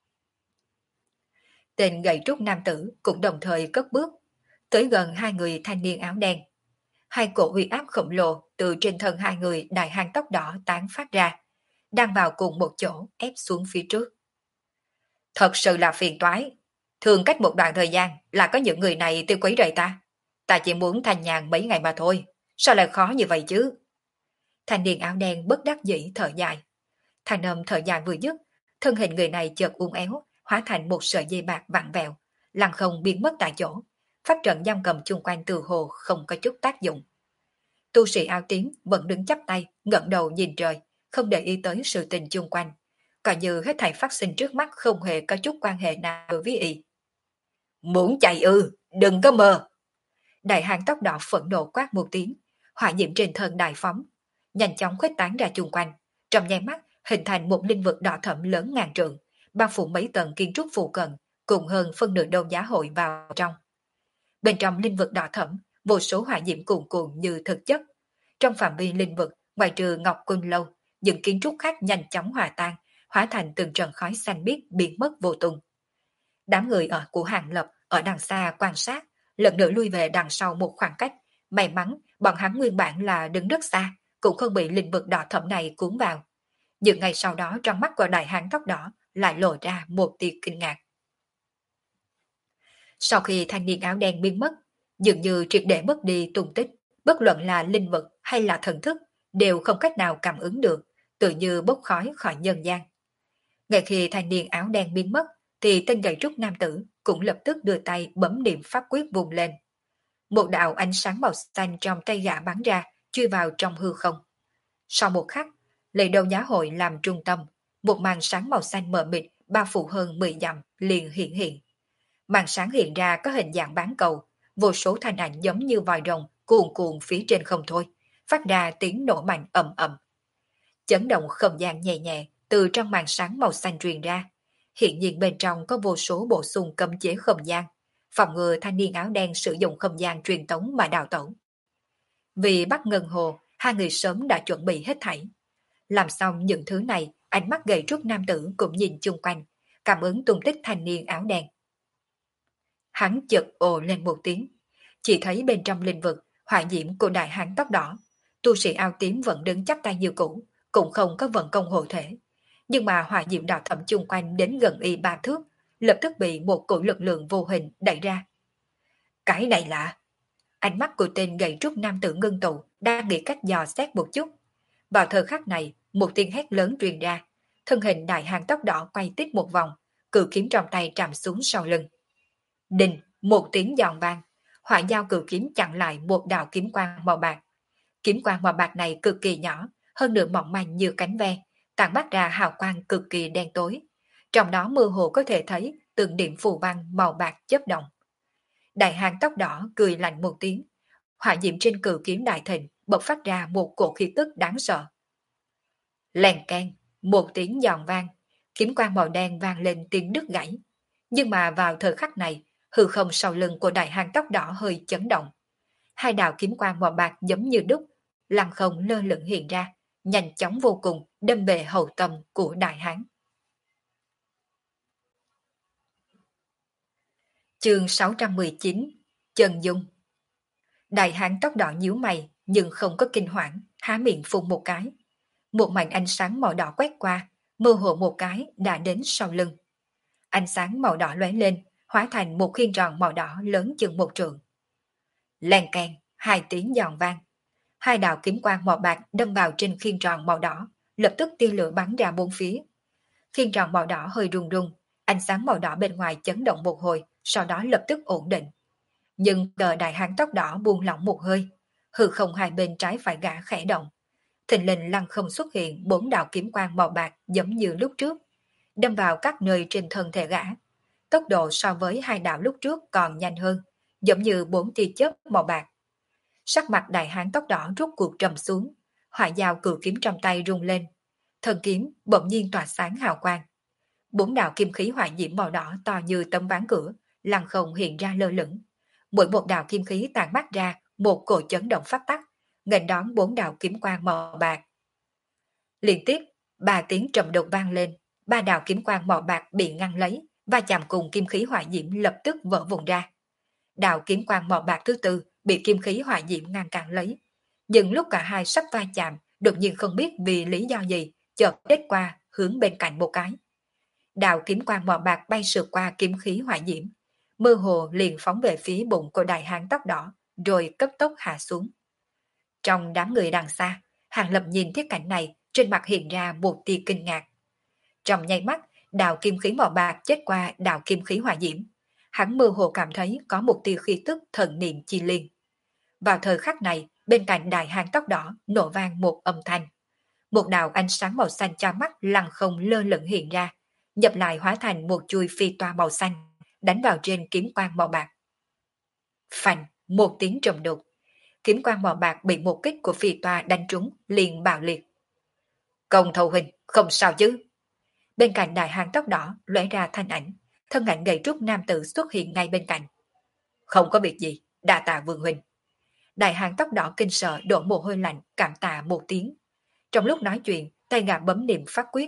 Tên gầy trúc nam tử cũng đồng thời cất bước, tới gần hai người thanh niên áo đen. Hai cổ uy áp khổng lồ từ trên thân hai người đại hán tóc đỏ tán phát ra, đang vào cùng một chỗ ép xuống phía trước. Thật sự là phiền toái. Thường cách một đoạn thời gian là có những người này tiêu quấy rầy ta. Ta chỉ muốn thanh nhàn mấy ngày mà thôi. Sao lại khó như vậy chứ? Thanh niên áo đen bất đắc dĩ thở dài. Thanh âm thở dài vừa dứt, thân hình người này chợt uốn éo, hóa thành một sợi dây bạc vặn vẹo, lăng không biến mất tại chỗ. Pháp trận giam cầm chung quanh từ hồ không có chút tác dụng. Tu sĩ áo tím vẫn đứng chắp tay, ngẩng đầu nhìn trời, không để ý tới sự tình chung quanh. Coi như hết thảy phát sinh trước mắt không hề có chút quan hệ nào đối với y. Muốn chạy ư, đừng có mơ. Đại hán tóc đỏ phẫn nộ quát một tiếng, hỏa diễm trên thân đại phóng, nhanh chóng khuếch tán ra chung quanh, trong nháy mắt hình thành một linh vực đỏ thẫm lớn ngàn trượng, bao phủ mấy tầng kiến trúc phụ cận, cùng hơn phân nửa đô giá hội vào trong. Bên trong linh vực đỏ thẫm, vô số hỏa diễm cuồn cuộn như thực chất. Trong phạm vi linh vực, ngoài trừ Ngọc Quân Lâu, những kiến trúc khác nhanh chóng hòa tan, hóa thành từng trận khói xanh biếc biến mất vô tung. Đám người ở của Hàng Lập ở đằng xa quan sát, lần nữa lui về đằng sau một khoảng cách. May mắn, bọn hắn nguyên bản là đứng rất xa, cũng không bị linh vực đỏ thẫm này cuốn vào. Nhưng ngày sau đó trong mắt của đại hán tóc đỏ lại lộ ra một tia kinh ngạc. Sau khi thanh niên áo đen biến mất, dường như triệt để mất đi tung tích, bất luận là linh vật hay là thần thức, đều không cách nào cảm ứng được, tự như bốc khói khỏi nhân gian. Ngay khi thanh niên áo đen biến mất, thì tên gầy trúc nam tử cũng lập tức đưa tay bấm niệm pháp quyết vùng lên. Một đạo ánh sáng màu xanh trong tay gã bắn ra, chui vào trong hư không. Sau một khắc, lấy đầu giá hội làm trung tâm, một màn sáng màu xanh mờ mịt bao phủ hơn 10 dặm liền hiện. Màn sáng hiện ra có hình dạng bán cầu, vô số thanh ảnh giống như vòi rồng cuồn cuộn phía trên không thôi, phát ra tiếng nổ mạnh ầm ầm. Chấn động không gian nhẹ nhẹ từ trong màn sáng màu xanh truyền ra. Hiện nhiên bên trong có vô số bổ sung cấm chế không gian, phòng ngừa thanh niên áo đen sử dụng không gian truyền tống mà đào tẩu. Vì bắt ngân hồ, hai người sớm đã chuẩn bị hết thảy. Làm xong những thứ này, ánh mắt gầy trúc nam tử cũng nhìn chung quanh, cảm ứng tung tích thanh niên áo đen. Hắn chợt ồ lên một tiếng, chỉ thấy bên trong linh vực, hỏa diễm của đại hán tóc đỏ, tu sĩ áo tím vẫn đứng chắp tay như cũ, cũng không có vận công hộ thể. Nhưng mà hỏa diễm đỏ thẫm chung quanh đến gần y 3 thước, lập tức bị một cổ lực lượng vô hình đẩy ra. Cái này là... Ánh mắt của tên gầy trúc nam tử ngưng tụ, đang nghĩ cách dò xét một chút. Vào thời khắc này, một tiếng hét lớn truyền ra, thân hình đại hán tóc đỏ quay tít một vòng, cự kiếm trong tay trạm xuống sau lưng. Đình, một tiếng giòn vang, hỏa dao cự kiếm chặn lại một đạo kiếm quang màu bạc. Kiếm quang màu bạc này cực kỳ nhỏ, hơn nửa mỏng manh như cánh ve, tản mát ra hào quang cực kỳ đen tối. Trong đó mơ hồ có thể thấy từng điểm phù văn màu bạc chớp động. Đại hán tóc đỏ cười lạnh một tiếng, hỏa diễm trên cự kiếm đại thịnh bộc phát ra một cổ khí tức đáng sợ. Lèn can, một tiếng giòn vang, kiếm quang màu đen vang lên tiếng đứt gãy. Nhưng mà vào thời khắc này, hư không sau lưng của đại hán tóc đỏ hơi chấn động. Hai đạo kiếm quang màu bạc giống như đúc, lăng không lơ lửng hiện ra, nhanh chóng vô cùng đâm về hậu tâm của đại hán. Chương 619, Chân Dung. Đại hán tóc đỏ nhíu mày nhưng không có kinh hoảng, há miệng phun một cái. Một mảnh ánh sáng màu đỏ quét qua, mơ hồ một cái đã đến sau lưng. Ánh sáng màu đỏ lóe lên, hóa thành một khiên tròn màu đỏ lớn chừng một trượng. Leng keng, hai tiếng giòn vang. Hai đạo kiếm quang màu bạc đâm vào trên khiên tròn màu đỏ, lập tức tia lửa bắn ra bốn phía. Khiên tròn màu đỏ hơi rung rung, ánh sáng màu đỏ bên ngoài chấn động một hồi, sau đó lập tức ổn định. Nhưng cờ đại hán tóc đỏ buông lỏng một hơi, hư không hai bên trái phải gã khẽ động. Thình lình lăng không xuất hiện bốn đạo kiếm quang màu bạc giống như lúc trước, đâm vào các nơi trên thân thể gã. Tốc độ so với hai đạo lúc trước còn nhanh hơn, giống như bốn tia chớp màu bạc. Sắc mặt đại hán tóc đỏ rút cuộc trầm xuống, hỏa dao cự kiếm trong tay rung lên. Thân kiếm bỗng nhiên tỏa sáng hào quang. Bốn đạo kim khí hỏa diễm màu đỏ to như tấm ván cửa, lăng không hiện ra lơ lửng. Mỗi một đạo kim khí tàn mát ra một cổ chấn động phát tắc, nghênh đón 4 đạo kiếm quang màu bạc. Liên tiếp, 3 tiếng trầm đục vang lên, 3 đạo kiếm quang màu bạc bị ngăn lấy, và chạm cùng kim khí hỏa diễm lập tức vỡ vụn ra. Đạo kiếm quang màu bạc thứ tư bị kim khí hỏa diễm ngăn cản lấy. Nhưng lúc cả hai sắp va chạm, đột nhiên không biết vì lý do gì, chợt đết qua hướng bên cạnh một cái. Đạo kiếm quang màu bạc bay sượt qua kiếm khí hỏa diễm, mơ hồ liền phóng về phía bụng của đại hán tóc đỏ, rồi cấp tốc hạ xuống. Trong đám người đằng xa, Hàng Lập nhìn thấy cảnh này, trên mặt hiện ra một tia kinh ngạc. Trong nháy mắt, đạo kim khí màu bạc chết qua đạo kim khí hỏa diễm. Hắn mơ hồ cảm thấy có một tia khí tức thần niệm chi liên. Vào thời khắc này, bên cạnh đại hán tóc đỏ nổ vang một âm thanh. Một đạo ánh sáng màu xanh cho mắt lăng không lơ lửng hiện ra, nhập lại hóa thành một chuôi phi toa màu xanh, đánh vào trên kiếm quang màu bạc. Phành, một tiếng trầm đục. Kiếm quang màu bạc bị một kích của phi toa đánh trúng, liền bạo liệt. Công thầu hình, không sao chứ? Bên cạnh đại hán tóc đỏ lóe ra thanh ảnh, thân ảnh gầy trúc nam tử xuất hiện ngay bên cạnh. Không có việc gì, đa tạ vương huynh. Đại hán tóc đỏ kinh sợ đổ mồ hôi lạnh, cảm tạ một tiếng. Trong lúc nói chuyện, tay gã bấm niệm phát quyết.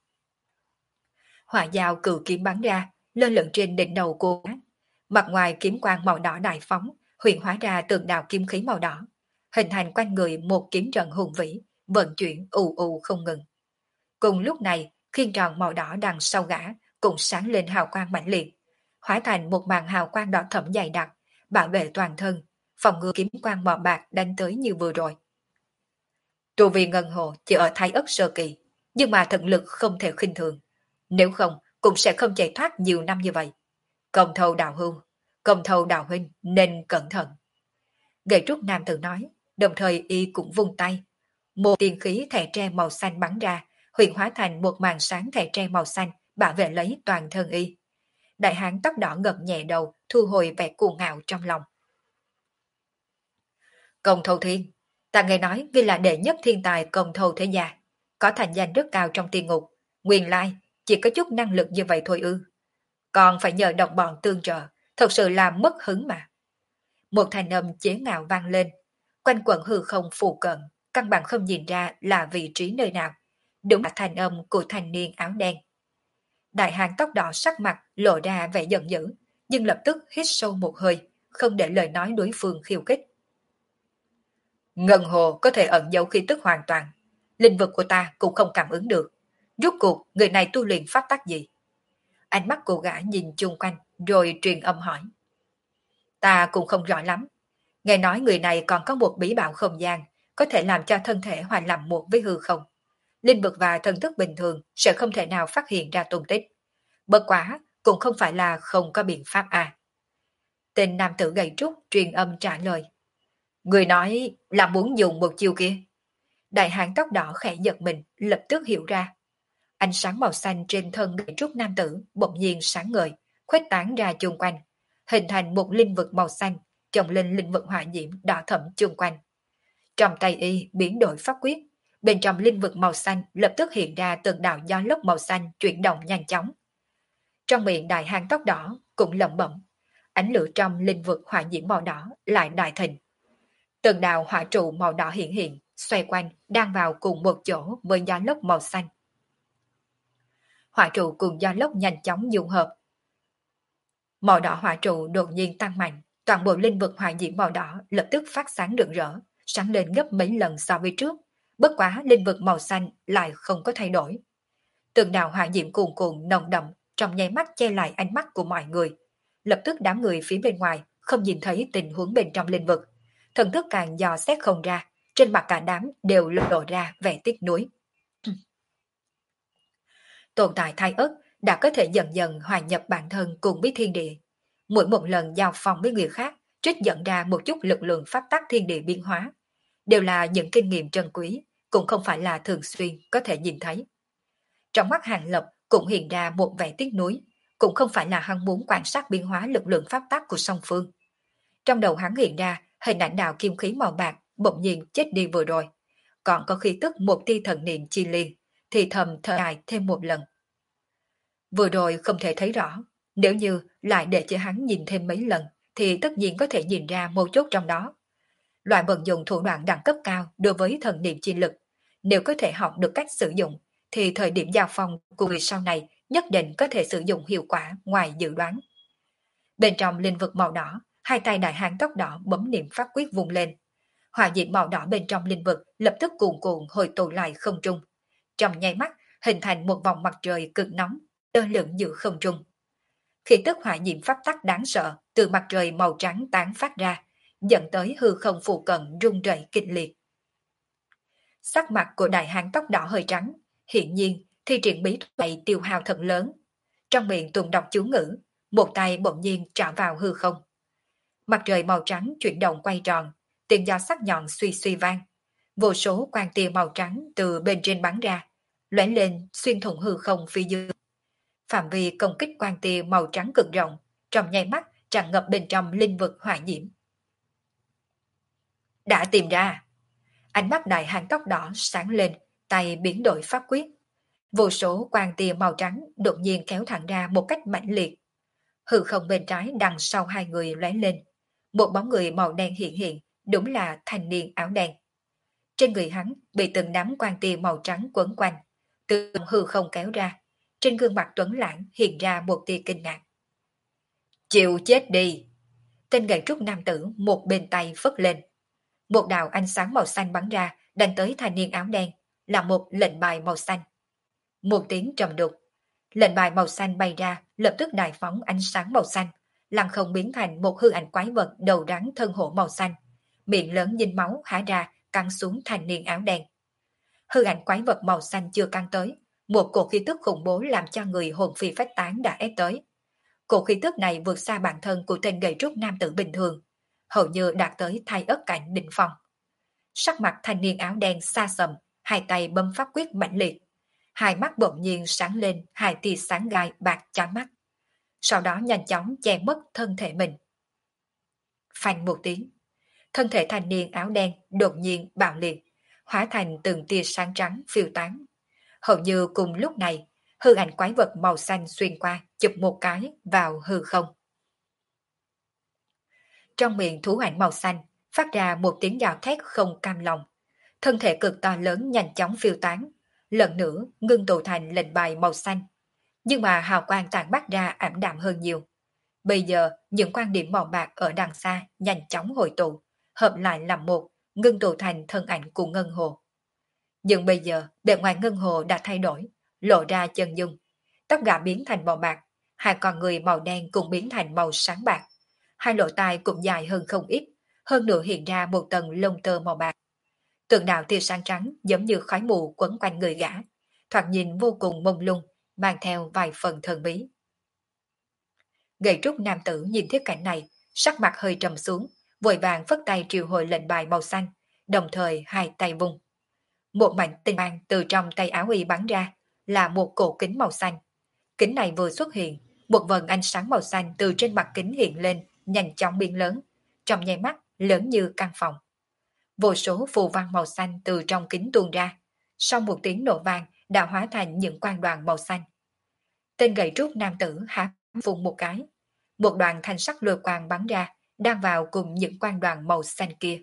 Hỏa dao cự kiếm bắn ra, lơ lửng trên đỉnh đầu cô. Mặt ngoài kiếm quang màu đỏ đại phóng, huyền hóa ra từng đạo kiếm khí màu đỏ, hình thành quanh người một kiếm trận hùng vĩ, vận chuyển ù ù không ngừng. Cùng lúc này, khiên tròn màu đỏ đằng sau gã cũng sáng lên hào quang mãnh liệt, hóa thành một màn hào quang đỏ thẫm dày đặc, bảo vệ toàn thân, phòng ngừa kiếm quang màu bạc đánh tới như vừa rồi. Tu vi ngân hồ chỉ ở Thái Ất sơ kỳ, nhưng mà thực lực không thể khinh thường, nếu không cũng sẽ không chạy thoát nhiều năm như vậy. Công thâu đạo huynh nên cẩn thận. Gậy trúc nam tử nói, đồng thời y cũng vung tay. Một tiên khí thẻ tre màu xanh bắn ra, huyền hóa thành một màn sáng thẻ tre màu xanh, bảo vệ lấy toàn thân y. Đại hán tóc đỏ gật nhẹ đầu, thu hồi vẻ cuồng ngạo trong lòng. Công thâu thiên, ta nghe nói ngươi là đệ nhất thiên tài công thâu thế gia, có thành danh rất cao trong tiên ngục. Nguyên lai, chỉ có chút năng lực như vậy thôi ư. Còn phải nhờ đồng bọn tương trợ, thật sự là mất hứng mà. Một thanh âm chế ngạo vang lên, quanh quẩn hư không phù cận, căn bản không nhìn ra là vị trí nơi nào. Đúng là thanh âm của thanh niên áo đen. Đại hán tóc đỏ sắc mặt lộ ra vẻ giận dữ, nhưng lập tức hít sâu một hơi, không để lời nói đối phương khiêu khích. Ngân hồ có thể ẩn giấu khí tức hoàn toàn, linh vực của ta cũng không cảm ứng được. Rốt cuộc người này tu luyện pháp tắc gì? Ánh mắt cô gã nhìn chung quanh, rồi truyền âm hỏi. Ta cũng không rõ lắm. Nghe nói người này còn có một bí bảo không gian, có thể làm cho thân thể hòa làm một với hư không. Linh vực và thần thức bình thường sẽ không thể nào phát hiện ra tung tích. Bất quá, cũng không phải là không có biện pháp à. Tên nam tử gầy trúc truyền âm trả lời. Người nói là muốn dùng một chiêu kia. Đại hán tóc đỏ khẽ giật mình, lập tức hiểu ra. Ánh sáng màu xanh trên thân gậy trúc nam tử bỗng nhiên sáng ngời, khuếch tán ra chung quanh, hình thành một linh vực màu xanh, chồng lên linh vực hỏa diễm đỏ thẫm chung quanh. Trong tay y biến đổi pháp quyết, bên trong linh vực màu xanh lập tức hiện ra từng đạo gió lốc màu xanh chuyển động nhanh chóng. Trong miệng đại hán tóc đỏ cũng lẩm bẩm, ánh lửa trong linh vực hỏa diễm màu đỏ lại đại thịnh. Từng đạo hỏa trụ màu đỏ hiện hiện, xoay quanh, đang vào cùng một chỗ với gió lốc màu xanh. Hỏa trụ cùng gió lốc nhanh chóng dung hợp. Màu đỏ hỏa trụ đột nhiên tăng mạnh, toàn bộ linh vực hỏa diễm màu đỏ lập tức phát sáng rực rỡ, sáng lên gấp mấy lần so với trước. Bất quá linh vực màu xanh lại không có thay đổi. Từng đạo hỏa diễm cuồn cuộn nồng đậm trong nháy mắt che lại ánh mắt của mọi người. Lập tức đám người phía bên ngoài không nhìn thấy tình huống bên trong linh vực. Thần thức càng dò xét không ra, trên mặt cả đám đều lộ ra vẻ tiếc nuối. Tồn tại thai ất đã có thể dần dần hòa nhập bản thân cùng với thiên địa. Mỗi một lần giao phòng với người khác, trích dẫn ra một chút lực lượng pháp tắc thiên địa biến hóa. Đều là những kinh nghiệm trân quý, cũng không phải là thường xuyên có thể nhìn thấy. Trong mắt Hàng Lập cũng hiện ra một vẻ tiếc nuối, cũng không phải là hắn muốn quan sát biến hóa lực lượng pháp tắc của song phương. Trong đầu hắn hiện ra hình ảnh đạo kim khí màu bạc bỗng nhiên chết đi vừa rồi, còn có khí tức một tia thần niệm chi liên, thì thầm thở dài thêm một lần. Vừa rồi không thể thấy rõ, Nếu như lại để cho hắn nhìn thêm mấy lần, thì tất nhiên có thể nhìn ra mấu chốt trong đó. Loại vận dụng thủ đoạn đẳng cấp cao đối với thần niệm chi lực, nếu có thể học được cách sử dụng, thì thời điểm giao phong của người sau này nhất định có thể sử dụng hiệu quả ngoài dự đoán. Bên trong linh vực màu đỏ, hai tay đại hán tóc đỏ bấm niệm pháp quyết vung lên. Hỏa diễm màu đỏ bên trong linh vực lập tức cuồn cuộn hồi tụ lại không trung. Trong nháy mắt, hình thành một vòng mặt trời cực nóng, lơ lửng giữa không trung. Khi tức hỏa diễm pháp tắc đáng sợ từ mặt trời màu trắng tán phát ra, dẫn tới hư không phụ cận rung rẩy kịch liệt. Sắc mặt của đại hán tóc đỏ hơi trắng, hiển nhiên thi triển bí thuật này tiêu hao thật lớn. Trong miệng tụng đọc chú ngữ, một tay bỗng nhiên trả vào hư không. Mặt trời màu trắng chuyển động quay tròn, tiếng gió sắc nhọn suy suy vang. Vô số quang tia màu trắng từ bên trên bắn ra, lóe lên xuyên thủng hư không phía dưới. Phạm vi công kích quang tia màu trắng cực rộng, trong nháy mắt tràn ngập bên trong linh vực hỏa diễm. Đã tìm ra. Ánh mắt đại hán tóc đỏ sáng lên, tay biến đổi pháp quyết. Vô số quang tia màu trắng đột nhiên kéo thẳng ra một cách mãnh liệt. Hư không bên trái đằng sau hai người lóe lên. Một bóng người màu đen hiện hiện, đúng là thanh niên áo đen. Trên người hắn bị từng đám quang tia màu trắng quấn quanh, từ hư không kéo ra. Trên gương mặt tuấn lãng hiện ra một tia kinh ngạc. Chịu chết đi! Tên gậy trúc nam tử một bên tay phất lên. Một đạo ánh sáng màu xanh bắn ra, đánh tới thanh niên áo đen, là một lệnh bài màu xanh. Một tiếng trầm đục, lệnh bài màu xanh bay ra, lập tức đại phóng ánh sáng màu xanh, lăng không biến thành một hư ảnh quái vật đầu rắn thân hổ màu xanh, miệng lớn dinh máu há ra, cắn xuống thanh niên áo đen. Hư ảnh quái vật màu xanh chưa căng tới, một cổ khí tức khủng bố làm cho người hồn phi phách tán đã ép tới. Cổ khí tức này vượt xa bản thân của tên gầy trúc nam tử bình thường, hầu như đạt tới thai ất cảnh đỉnh phong. Sắc mặt thanh niên áo đen xa sầm, hai tay bấm pháp quyết mãnh liệt, hai mắt bỗng nhiên sáng lên hai tia sáng gai bạc chói mắt. Sau đó nhanh chóng che mất thân thể mình. Phanh một tiếng, thân thể thanh niên áo đen đột nhiên bạo liệt, hóa thành từng tia sáng trắng phiêu tán. Hầu như cùng lúc này, hư ảnh quái vật màu xanh xuyên qua, chụp một cái vào hư không. Trong miệng thú ảnh màu xanh, phát ra một tiếng gào thét không cam lòng. Thân thể cực to lớn nhanh chóng phiêu tán, lần nữa ngưng tụ thành lệnh bài màu xanh. Nhưng mà hào quang tản mát ra ảm đạm hơn nhiều. Bây giờ, những quan điểm màu bạc ở đằng xa nhanh chóng hội tụ, hợp lại làm một, ngưng tụ thành thân ảnh của Ngân Hồ. Nhưng bây giờ, bề ngoài Ngân Hồ đã thay đổi, lộ ra chân dung. Tóc gã biến thành màu bạc, hai con người màu đen cũng biến thành màu sáng bạc. Hai lỗ tai cũng dài hơn không ít, hơn nữa hiện ra một tầng lông tơ màu bạc. Tượng đạo tia sáng trắng giống như khói mù quấn quanh người gã, thoạt nhìn vô cùng mông lung, mang theo vài phần thần bí. Gầy trúc nam tử nhìn thấy cảnh này, sắc mặt hơi trầm xuống, vội vàng phất tay triệu hồi lệnh bài màu xanh, đồng thời hai tay vung. Một mảnh tinh mang từ trong tay áo y bắn ra, là một cổ kính màu xanh. Kính này vừa xuất hiện, một vần ánh sáng màu xanh từ trên mặt kính hiện lên, nhanh chóng biến lớn, trong nháy mắt lớn như căn phòng. Vô số phù văn màu xanh từ trong kính tuôn ra, sau một tiếng nổ vang đã hóa thành những quang đoàn màu xanh. Tên gầy trúc nam tử há phun một cái, một đoàn thanh sắc lôi quang bắn ra, đang vào cùng những quang đoàn màu xanh kia.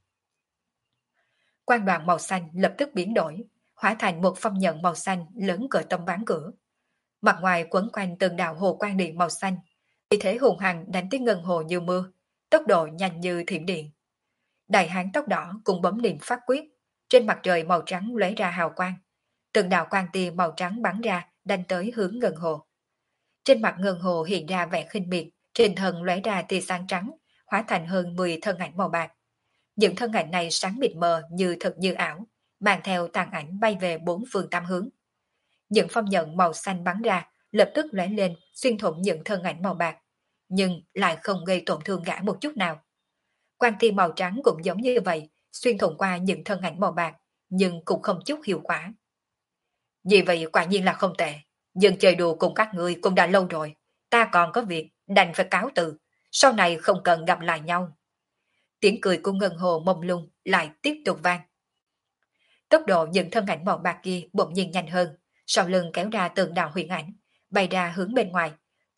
Quang đoàn màu xanh lập tức biến đổi, hóa thành một phong nhận màu xanh lớn cỡ tấm ván cửa. Mặt ngoài quấn quanh từng đạo hồ quang điện màu xanh, vì thế hùng hằng đánh tới Ngân Hồ như mưa, tốc độ nhanh như thiểm điện. Đại hán tóc đỏ cũng bấm niệm pháp quyết, trên mặt trời màu trắng lóe ra hào quang. Từng đạo quang tia màu trắng bắn ra, đánh tới hướng Ngân Hồ. Trên mặt Ngân Hồ hiện ra vẻ khinh miệt, trên thân lóe ra tia sáng trắng, hóa thành hơn 10 thân ảnh màu bạc. Những thân ảnh này sáng mịt mờ như thật như ảo, mang theo tàn ảnh bay về bốn phương tám hướng. Những phong nhận màu xanh bắn ra, lập tức lóe lên xuyên thủng những thân ảnh màu bạc, nhưng lại không gây tổn thương gã một chút nào. Quang tia màu trắng cũng giống như vậy, xuyên thủng qua những thân ảnh màu bạc, nhưng cũng không chút hiệu quả. Vì vậy quả nhiên là không tệ, nhưng chơi đùa cùng các ngươi cũng đã lâu rồi, ta còn có việc, đành phải cáo từ, sau này không cần gặp lại nhau. Tiếng cười của Ngân Hồ mông lung lại tiếp tục vang. Tốc độ những thân ảnh màu bạc kia bỗng nhiên nhanh hơn, sau lưng kéo ra từng đạo huyền ảnh, bay ra hướng bên ngoài,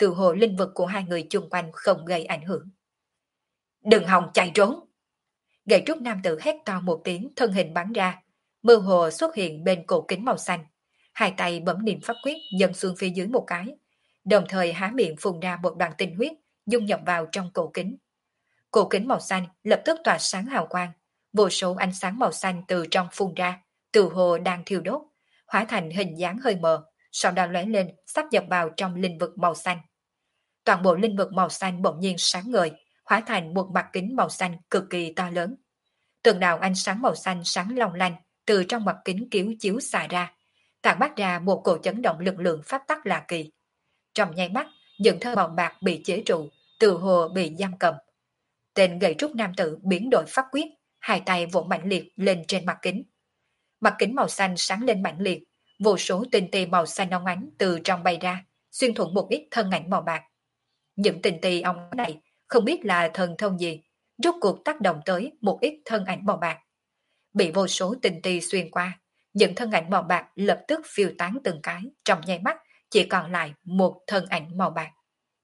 từ hồ linh vực của hai người chung quanh không gây ảnh hưởng. Đừng hòng chạy trốn! Gậy trúc nam tử hét to một tiếng, thân hình bắn ra, mơ hồ xuất hiện bên cổ kính màu xanh. Hai tay bấm niệm pháp quyết dần xuống phía dưới một cái, đồng thời há miệng phun ra một đoàn tinh huyết, dung nhập vào trong cổ kính. Cổ kính màu xanh lập tức tỏa sáng hào quang, vô số ánh sáng màu xanh từ trong phun ra, từ hồ đang thiêu đốt, hóa thành hình dáng hơi mờ, sau đó lóe lên, sắp nhập vào trong linh vực màu xanh. Toàn bộ linh vực màu xanh bỗng nhiên sáng ngời, hóa thành một mặt kính màu xanh cực kỳ to lớn. Từng đạo ánh sáng màu xanh sáng long lanh từ trong mặt kính chiếu chiếu xạ ra, tản mát ra một cổ chấn động lực lượng pháp tắc lạ kỳ. Trong nháy mắt, những thơ màu bạc bị chế trụ, từ hồ bị giam cầm. Tên gậy trúc nam tử biến đổi pháp quyết, hai tay vỗ mạnh liệt lên trên mặt kính. Mặt kính màu xanh sáng lên mạnh liệt, vô số tinh tì màu xanh óng ánh từ trong bay ra, xuyên thủng một ít thân ảnh màu bạc. Những tinh tì óng này không biết là thần thông gì, rốt cuộc tác động tới một ít thân ảnh màu bạc. Bị vô số tinh tì xuyên qua, những thân ảnh màu bạc lập tức phiêu tán từng cái, trong nháy mắt chỉ còn lại một thân ảnh màu bạc.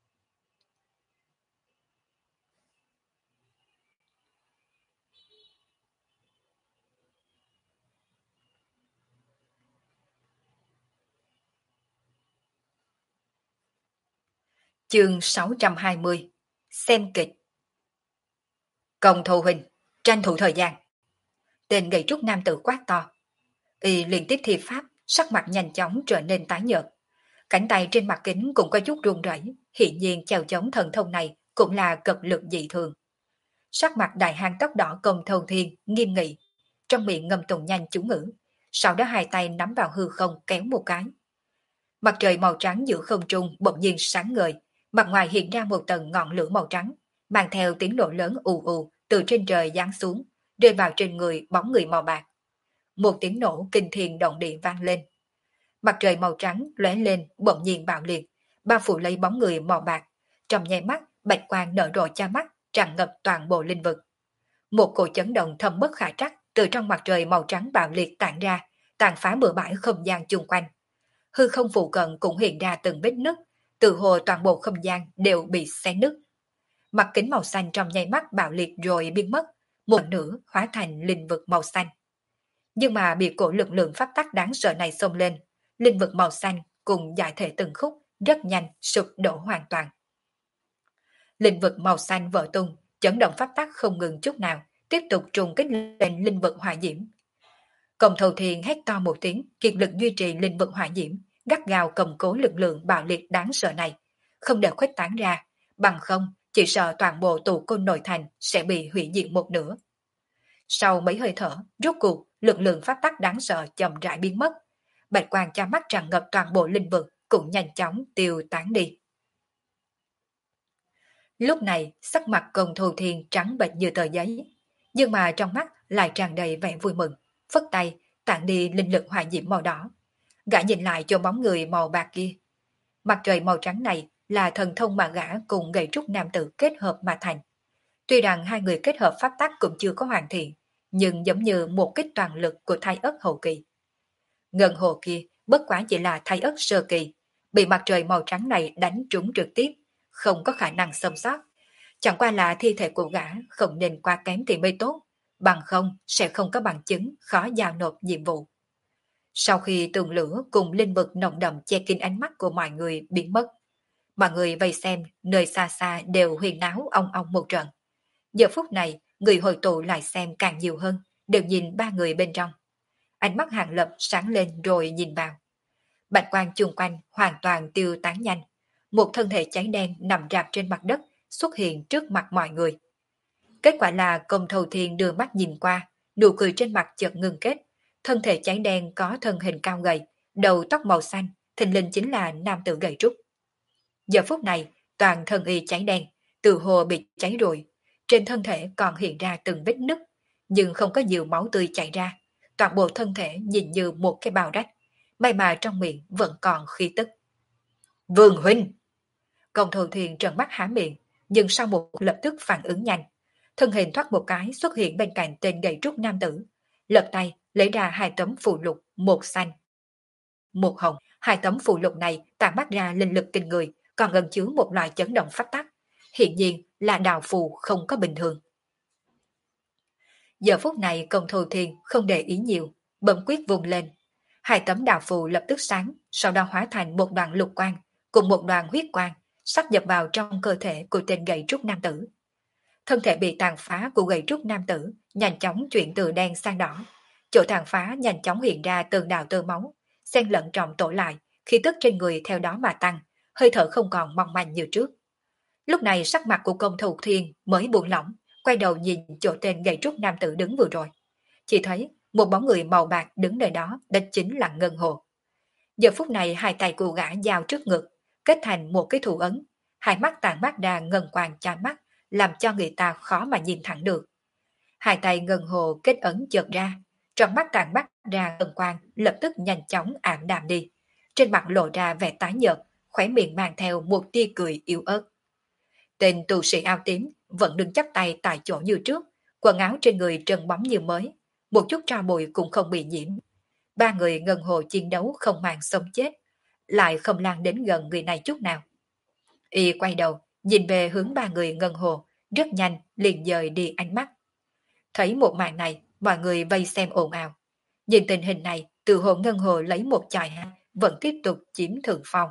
Chương 620. Xem kịch. Công thù huynh, tranh thủ thời gian. Tên gậy trúc nam tử quát to. Y liên tiếp thi pháp, sắc mặt nhanh chóng trở nên tái nhợt. Cánh tay trên mặt kính cũng có chút run rẩy, hiển nhiên chèo chống thần thông này cũng là cực lực dị thường. Sắc mặt đại hang tóc đỏ Công Thâu Thiên nghiêm nghị, trong miệng ngâm tụng nhanh chú ngữ, sau đó hai tay nắm vào hư không kéo một cái. Mặt trời màu trắng giữa không trung bỗng nhiên sáng ngời, mặt ngoài hiện ra một tầng ngọn lửa màu trắng, mang theo tiếng nổ lớn ù ù từ trên trời giáng xuống, rơi vào trên người bóng người màu bạc. Một tiếng nổ kinh thiên động địa vang lên. Mặt trời màu trắng lóe lên bỗng nhiên bạo liệt, bao phủ lấy bóng người màu bạc. Trong nháy mắt, bạch quang nở rộ cha mắt, tràn ngập toàn bộ linh vực. Một cổ chấn động thâm bất khả trắc từ trong mặt trời màu trắng bạo liệt tản ra, tàn phá bừa bãi không gian chung quanh. Hư không phụ cận cũng hiện ra từng vết nứt, từ hồ toàn bộ không gian đều bị xé nứt. Mặt kính màu xanh trong nháy mắt bạo liệt rồi biến mất, một nửa hóa thành linh vực màu xanh. Nhưng mà bị cổ lực lượng pháp tắc đáng sợ này xông lên, linh vực màu xanh cùng giải thể từng khúc, rất nhanh sụp đổ hoàn toàn. Linh vực màu xanh vỡ tung, chấn động pháp tắc không ngừng chút nào, tiếp tục trùng kích lên linh vực hỏa diễm. Công Thâu Thiên hét to một tiếng, kiệt lực duy trì linh vực hỏa diễm, gắt gao cầm cố lực lượng bạo liệt đáng sợ này, không để khuếch tán ra, bằng không chỉ sợ toàn bộ tù côn nội thành sẽ bị hủy diệt một nửa. Sau mấy hơi thở, rốt cuộc lực lượng pháp tắc đáng sợ chậm rãi biến mất, bạch quang cha mắt tràn ngập toàn bộ linh vực cũng nhanh chóng tiêu tán đi. Lúc này, sắc mặt Công Thâu Thiên trắng bệch như tờ giấy, nhưng mà trong mắt lại tràn đầy vẻ vui mừng, phất tay tản đi linh lực hỏa diễm màu đỏ. Gã nhìn lại cho bóng người màu bạc kia. Mặt trời màu trắng này là thần thông mà gã cùng gậy trúc nam tử kết hợp mà thành. Tuy rằng hai người kết hợp pháp tắc cũng chưa có hoàn thiện, nhưng giống như một kích toàn lực của Thái Ất hậu kỳ. Ngân hồ kia bất quá chỉ là Thái Ất sơ kỳ, bị mặt trời màu trắng này đánh trúng trực tiếp, không có khả năng sống sót. Chẳng qua là thi thể của gã không nên quá kém thì mới tốt, bằng không sẽ không có bằng chứng khó giao nộp nhiệm vụ. Sau khi tường lửa cùng linh vực nồng đậm che kín ánh mắt của mọi người biến mất, mọi người vây xem nơi xa xa đều huyền náo ong ong một trận. Giờ phút này, người hội tụ lại xem càng nhiều hơn, đều nhìn ba người bên trong. Ánh mắt Hàng Lập sáng lên rồi nhìn vào. Bạch quang chung quanh hoàn toàn tiêu tán nhanh. Một thân thể cháy đen nằm rạp trên mặt đất xuất hiện trước mặt mọi người. Kết quả là Công Thâu Thiên đưa mắt nhìn qua, nụ cười trên mặt chợt ngừng kết. Thân thể cháy đen có thân hình cao gầy, đầu tóc màu xanh, thình lình chính là nam tử gầy trúc. Giờ phút này, toàn thân y cháy đen, từ hồ bị cháy rồi. Trên thân thể còn hiện ra từng vết nứt, nhưng không có nhiều máu tươi chảy ra. Toàn bộ thân thể nhìn như một cái bao rách, may mà trong miệng vẫn còn khí tức. Vương huynh! Công Thâu Thiên trợn mắt há miệng, nhưng sau một lập tức phản ứng nhanh. Thân hình thoát một cái xuất hiện bên cạnh tên gậy trúc nam tử. Lật tay lấy ra hai tấm phù lục, một xanh, một hồng. Hai tấm phù lục này tản mát ra linh lực kinh người, còn ẩn chứa một loại chấn động phách tắc, hiện nhiên là đạo phù không có bình thường. Giờ phút này Công Thù Thiên không để ý nhiều, bấm quyết vùng lên. Hai tấm đạo phù lập tức sáng, sau đó hóa thành một đoàn lục quang, cùng một đoàn huyết quang, sắp nhập vào trong cơ thể của tên gậy trúc nam tử. Thân thể bị tàn phá của gậy trúc nam tử nhanh chóng chuyển từ đen sang đỏ. Chỗ tàn phá nhanh chóng hiện ra từng đạo tơ máu, xen lẫn trong tổ lại, khí tức trên người theo đó mà tăng, hơi thở không còn mong manh như trước. Lúc này sắc mặt của Công Thù Thiên mới buông lỏng, quay đầu nhìn chỗ tên gậy trúc nam tử đứng vừa rồi. Chỉ thấy một bóng người màu bạc đứng nơi đó, đó chính là Ngân Hồ. Giờ phút này hai tay của gã giao trước ngực, kết thành một cái thủ ấn, hai mắt tàn mắt ra ngân quang chói mắt, làm cho người ta khó mà nhìn thẳng được. Hai tay Ngân Hồ kết ấn chợt ra, trong mắt tàn mắt ra ngân quang lập tức nhanh chóng ảm đạm đi. Trên mặt lộ ra vẻ tái nhợt, khóe miệng mang theo một tia cười yếu ớt. Tên tu sĩ áo tím vẫn đứng chắp tay tại chỗ như trước, quần áo trên người trơn bóng như mới, một chút tro bụi cũng không bị nhiễm. Ba người Ngân Hồ chiến đấu không màng sống chết, lại không lan đến gần người này chút nào. Y quay đầu, nhìn về hướng ba người Ngân Hồ, rất nhanh liền dời đi ánh mắt. Thấy một màn này, mọi người vây xem ồn ào. Nhìn tình hình này, từ hồ Ngân Hồ lấy một chòi hạ, vẫn tiếp tục chiếm thượng phong.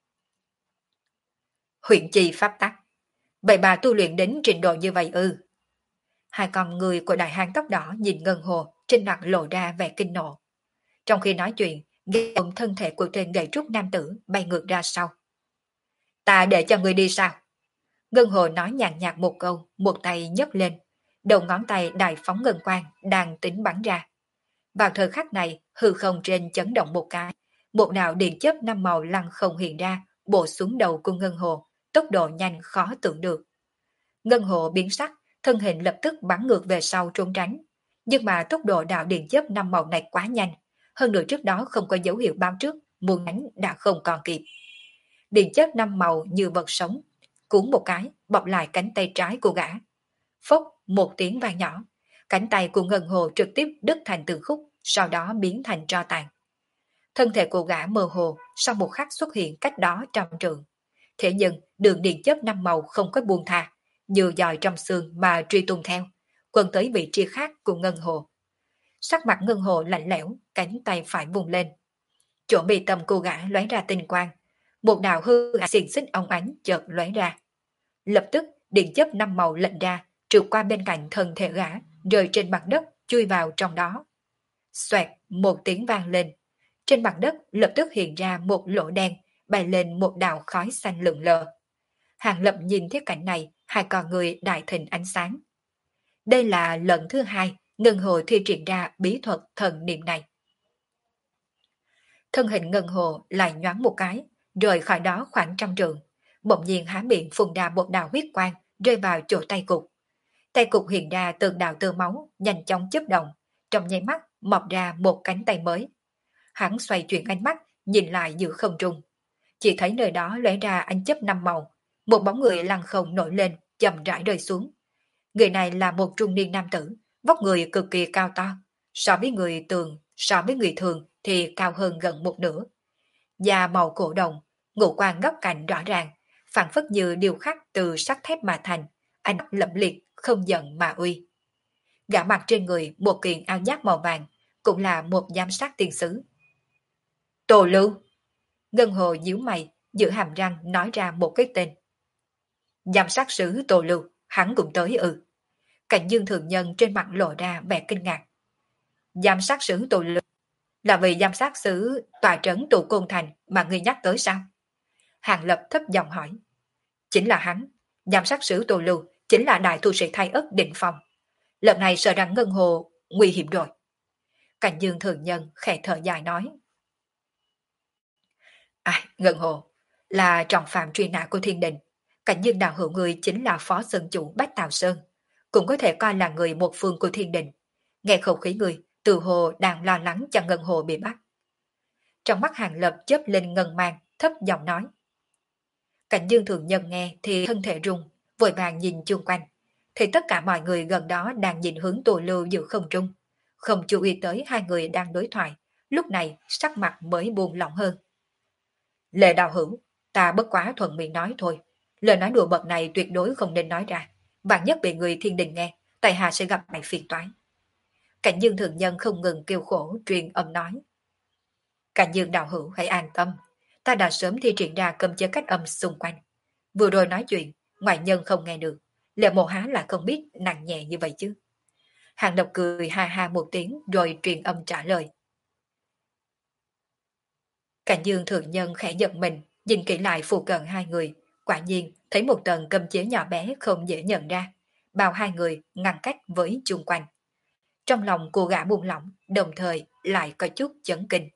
Huyện chi pháp tắc. Vậy bà tu luyện đến trình độ như vậy ư? Hai con người của đại hang tóc đỏ nhìn Ngân Hồ, trên mặt lộ ra vẻ kinh nộ. Trong khi nói chuyện, ghé ôm thân thể của tên gậy trúc nam tử bay ngược ra sau. Ta để cho người đi sao? Ngân Hồ nói nhàn nhạt một câu, một tay nhấc lên. Đầu ngón tay đại phóng ngân quang, đang tính bắn ra. Vào thời khắc này, hư không trên chấn động một cái. Một đạo điện chớp năm màu lăng không hiện ra, bổ xuống đầu của Ngân Hồ, tốc độ nhanh khó tưởng được. Ngân Hồ biến sắc, thân hình lập tức bắn ngược về sau trốn tránh. Nhưng mà tốc độ đạo điện chớp năm màu này quá nhanh, hơn nữa trước đó không có dấu hiệu báo trước, muốn đánh đã không còn kịp. Điện chớp năm màu như vật sống, cuốn một cái, bọc lại cánh tay trái của gã. Phốc, một tiếng vang nhỏ, cánh tay của Ngân Hồ trực tiếp đứt thành từng khúc, sau đó biến thành tro tàn. Thân thể của gã mơ hồ, sau một khắc xuất hiện cách đó trăm trượng. Thế nhưng, đường điện chớp năm màu không có buông tha, như dòi trong xương mà truy tung theo, quần tới vị trí khác của Ngân Hồ. Sắc mặt Ngân Hồ lạnh lẽo, cánh tay phải vùng lên. Chỗ bị tầm cô gã lóe ra tinh quang, một đạo hư ảnh xiềng xích óng ánh chợt lóe ra. Lập tức, điện chớp năm màu lệnh ra, trượt qua bên cạnh thân thể gã, rơi trên mặt đất, chui vào trong đó. Xoẹt, một tiếng vang lên. Trên mặt đất lập tức hiện ra một lỗ đen, bay lên một đạo khói xanh lượn lờ. Hàng Lập nhìn thấy cảnh này, hai con người đại thịnh ánh sáng. Đây là lần thứ hai Ngân Hồ thi triển ra bí thuật thần niệm này. Thân hình Ngân Hồ lại nhoáng một cái, rời khỏi đó khoảng trăm trượng. Bỗng nhiên há miệng phun ra một đạo huyết quang, rơi vào chỗ tay cục. Tay cục hiện ra từng đạo tơ máu, nhanh chóng chớp động, trong nháy mắt mọc ra một cánh tay mới. Hắn xoay chuyển ánh mắt, nhìn lại giữa không trung. Chỉ thấy nơi đó lóe ra ánh chớp năm màu, một bóng người lăng không nổi lên, chậm rãi rơi xuống. Người này là một trung niên nam tử, vóc người cực kỳ cao to, so với người thường thì cao hơn gần một nửa. Da màu cổ đồng, ngũ quan góc cạnh rõ ràng, phản phất như điêu khắc từ sắt thép mà thành, ánh mắt lẫm liệt, không giận mà uy. Gã mặc trên người một kiện áo giáp màu vàng, cũng là một giám sát tiền sứ. Tô Lưu. Ngân Hồ nhíu mày, giữ hàm răng nói ra một cái tên. Giám sát sứ Tô Lưu, hắn cũng tới ư? Cảnh Dương Thường Nhân trên mặt lộ ra vẻ kinh ngạc. Giám sát sứ Tô Lưu là vì giám sát sứ tòa trấn tụ Côn Thành mà ngươi nhắc tới sao? Hàng Lập thấp giọng hỏi. Chính là hắn, giám sát sứ Tô Lưu chính là đại tu sĩ Thái Ất Định Phong. Lần này sợ rằng Ngân Hồ nguy hiểm rồi. Cảnh Dương Thường Nhân khẽ thở dài nói. Ngân Hồ là trọng phạm truy nã của thiên đình. Cảnh Dương đạo hữu người chính là phó sơn chủ Bách Tào Sơn, cũng có thể coi là người một phương của thiên đình. Nghe khẩu khí người, từ hồ đang lo lắng cho Ngân Hồ bị bắt. Trong mắt Hàng Lập chớp lên ngân mang, thấp giọng nói. Cảnh Dương Thường Nhân nghe thì thân thể rung, vội vàng nhìn chung quanh, thì tất cả mọi người gần đó đang nhìn hướng Tô Lưu giữa không trung, không chú ý tới hai người đang đối thoại. Lúc này sắc mặt mới buông lỏng hơn. Lệ đạo hữu, Ta bất quá thuận miệng nói thôi. Lời nói đùa bậc này tuyệt đối không nên nói ra. Vạn nhất bị người thiên đình nghe, tại hạ sẽ gặp lại phiền toái. Cảnh Dương thượng nhân không ngừng kêu khổ truyền âm nói. Cảnh Dương đạo hữu hãy an tâm. Ta đã sớm thi triển ra cấm chế cách âm xung quanh. Vừa rồi nói chuyện, ngoại nhân không nghe được. Lệ Mộ há là không biết nặng nhẹ như vậy chứ. Hàng Lập cười ha ha một tiếng rồi truyền âm trả lời. Cảnh Dương thượng nhân khẽ giật mình, nhìn kỹ lại phụ cận hai người, quả nhiên thấy một tầng cấm chế nhỏ bé không dễ nhận ra, bao hai người ngăn cách với chung quanh. Trong lòng cô gã buông lỏng, đồng thời lại có chút chấn kinh.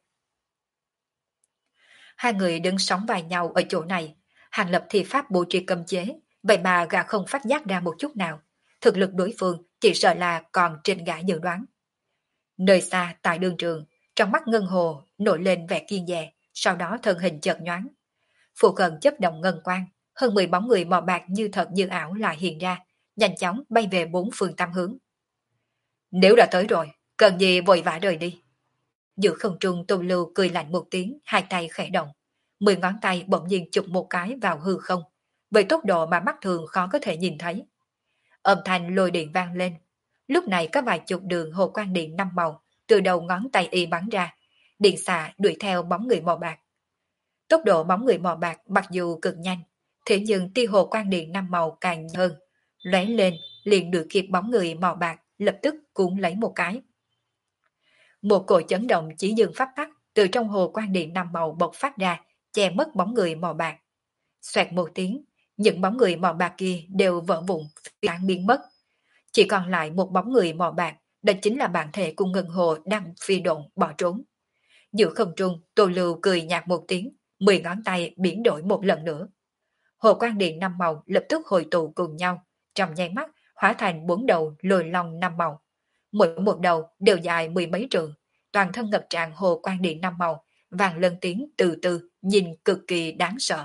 Hai người đứng sóng vai nhau ở chỗ này, Hàng Lập thì pháp bố trí cấm chế, vậy mà gã không phát giác ra một chút nào. Thực lực đối phương chỉ sợ là còn trên gã dự đoán. Nơi xa tại đường trường, trong mắt Ngân Hồ nổi lên vẻ kiên dè, sau đó thân hình chợt nhoáng. Phụ cận chấp động ngân quang, hơn 10 bóng người màu bạc như thật như ảo lại hiện ra, nhanh chóng bay về bốn phương tám hướng. Nếu đã tới rồi, cần gì vội vã rời đi. Giữa không trung Tô Lưu cười lạnh một tiếng, hai tay khẽ động. 10 ngón tay bỗng nhiên chụp một cái vào hư không, với tốc độ mà mắt thường khó có thể nhìn thấy. Âm thanh lôi điện vang lên. Lúc này có vài chục đường hồ quang điện năm màu từ đầu ngón tay y bắn ra, điện xạ đuổi theo bóng người màu bạc. Tốc độ bóng người màu bạc mặc dù cực nhanh, thế nhưng tia hồ quang điện năm màu càng hơn, lóe lên liền đuổi kịp bóng người màu bạc, lập tức cuốn lấy một cái. Một cỗ chấn động chỉ dừng phát tắc từ trong hồ quang điện năm màu bộc phát ra, che mất bóng người màu bạc. Xoẹt một tiếng, những bóng người màu bạc kia đều vỡ vụn, tan biến mất. Chỉ còn lại một bóng người màu bạc, đó chính là bản thể của Ngân Hồ đang phi độn bỏ trốn. Giữa không trung, Tô Lưu cười nhạt một tiếng, 10 ngón tay biến đổi một lần nữa. Hồ quang điện năm màu lập tức hồi tụ cùng nhau, trong nháy mắt hóa thành 4 đầu lồi long năm màu. Mỗi một đầu đều dài 10 mấy trượng, toàn thân ngập tràn hồ quang điện năm màu, vàng lên tiếng từ từ, nhìn cực kỳ đáng sợ.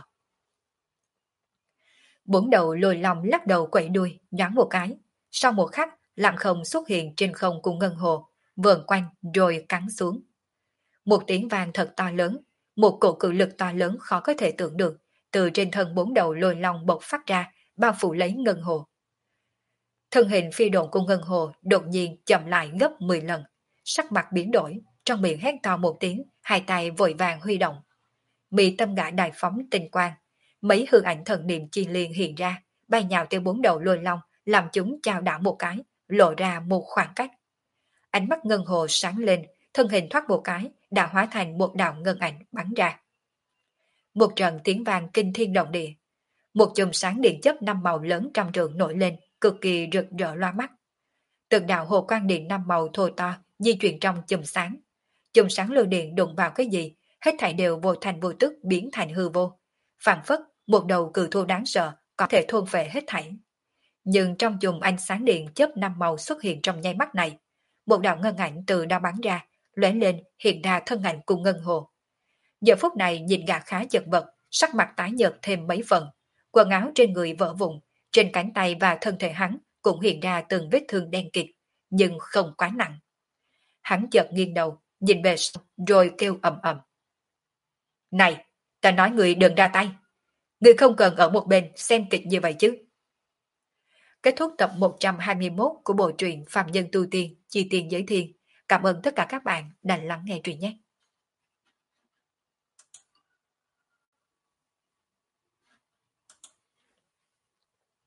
4 đầu lồi long lắc đầu quẩy đuôi, nhoáng một cái. Sau một khắc, lặng không xuất hiện trên không của Ngân Hồ, vờn quanh rồi cắn xuống. Một tiếng vang thật to lớn, một cổ cự lực to lớn khó có thể tưởng được, từ trên thân 4 đầu lồi long bộc phát ra, bao phủ lấy Ngân Hồ. Thân hình phi độn của Ngân Hồ đột nhiên chậm lại gấp 10 lần, sắc mặt biến đổi, trong miệng hét to một tiếng, hai tay vội vàng huy động. Mị tâm ngã đại phóng tinh quang, mấy hư ảnh thần niệm chi liên hiện ra, bay nhào theo 4 đầu lôi long, làm chúng chao đảo một cái, lộ ra một khoảng cách. Ánh mắt Ngân Hồ sáng lên, thân hình thoát một cái, đã hóa thành một đạo ngân ảnh bắn ra. Một trận tiếng vang kinh thiên động địa, một chùm sáng điện chớp năm màu lớn trăm trượng nổi lên, cực kỳ rực rỡ loa mắt. Từng đạo hồ quang điện năm màu thô to di chuyển trong chùm sáng. Chùm sáng lôi điện đụng vào cái gì, hết thảy đều vô thành vô tức biến thành hư vô. Phản phất, một đầu cự thú đáng sợ có thể thôn phệ hết thảy. Nhưng trong chùm ánh sáng điện chớp năm màu xuất hiện trong nháy mắt này, một đạo ngân ảnh từ đó bắn ra, lóe lên hiện ra thân ảnh của Ngân Hồ. Giờ phút này nhìn gã khá chật vật, sắc mặt tái nhợt thêm mấy phần, quần áo trên người vỡ vụn, trên cánh tay và thân thể hắn cũng hiện ra từng vết thương đen kịt, nhưng không quá nặng. Hắn chợt nghiêng đầu, nhìn về sau, rồi kêu ầm ầm. Này, ta nói người đừng ra tay. Người không cần ở một bên xem kịch như vậy chứ. Kết thúc tập 121 của bộ truyện Phạm Nhân Tu Tiên, Chi Tiên Giới Thiên. Cảm ơn tất cả các bạn đã lắng nghe truyện nhé.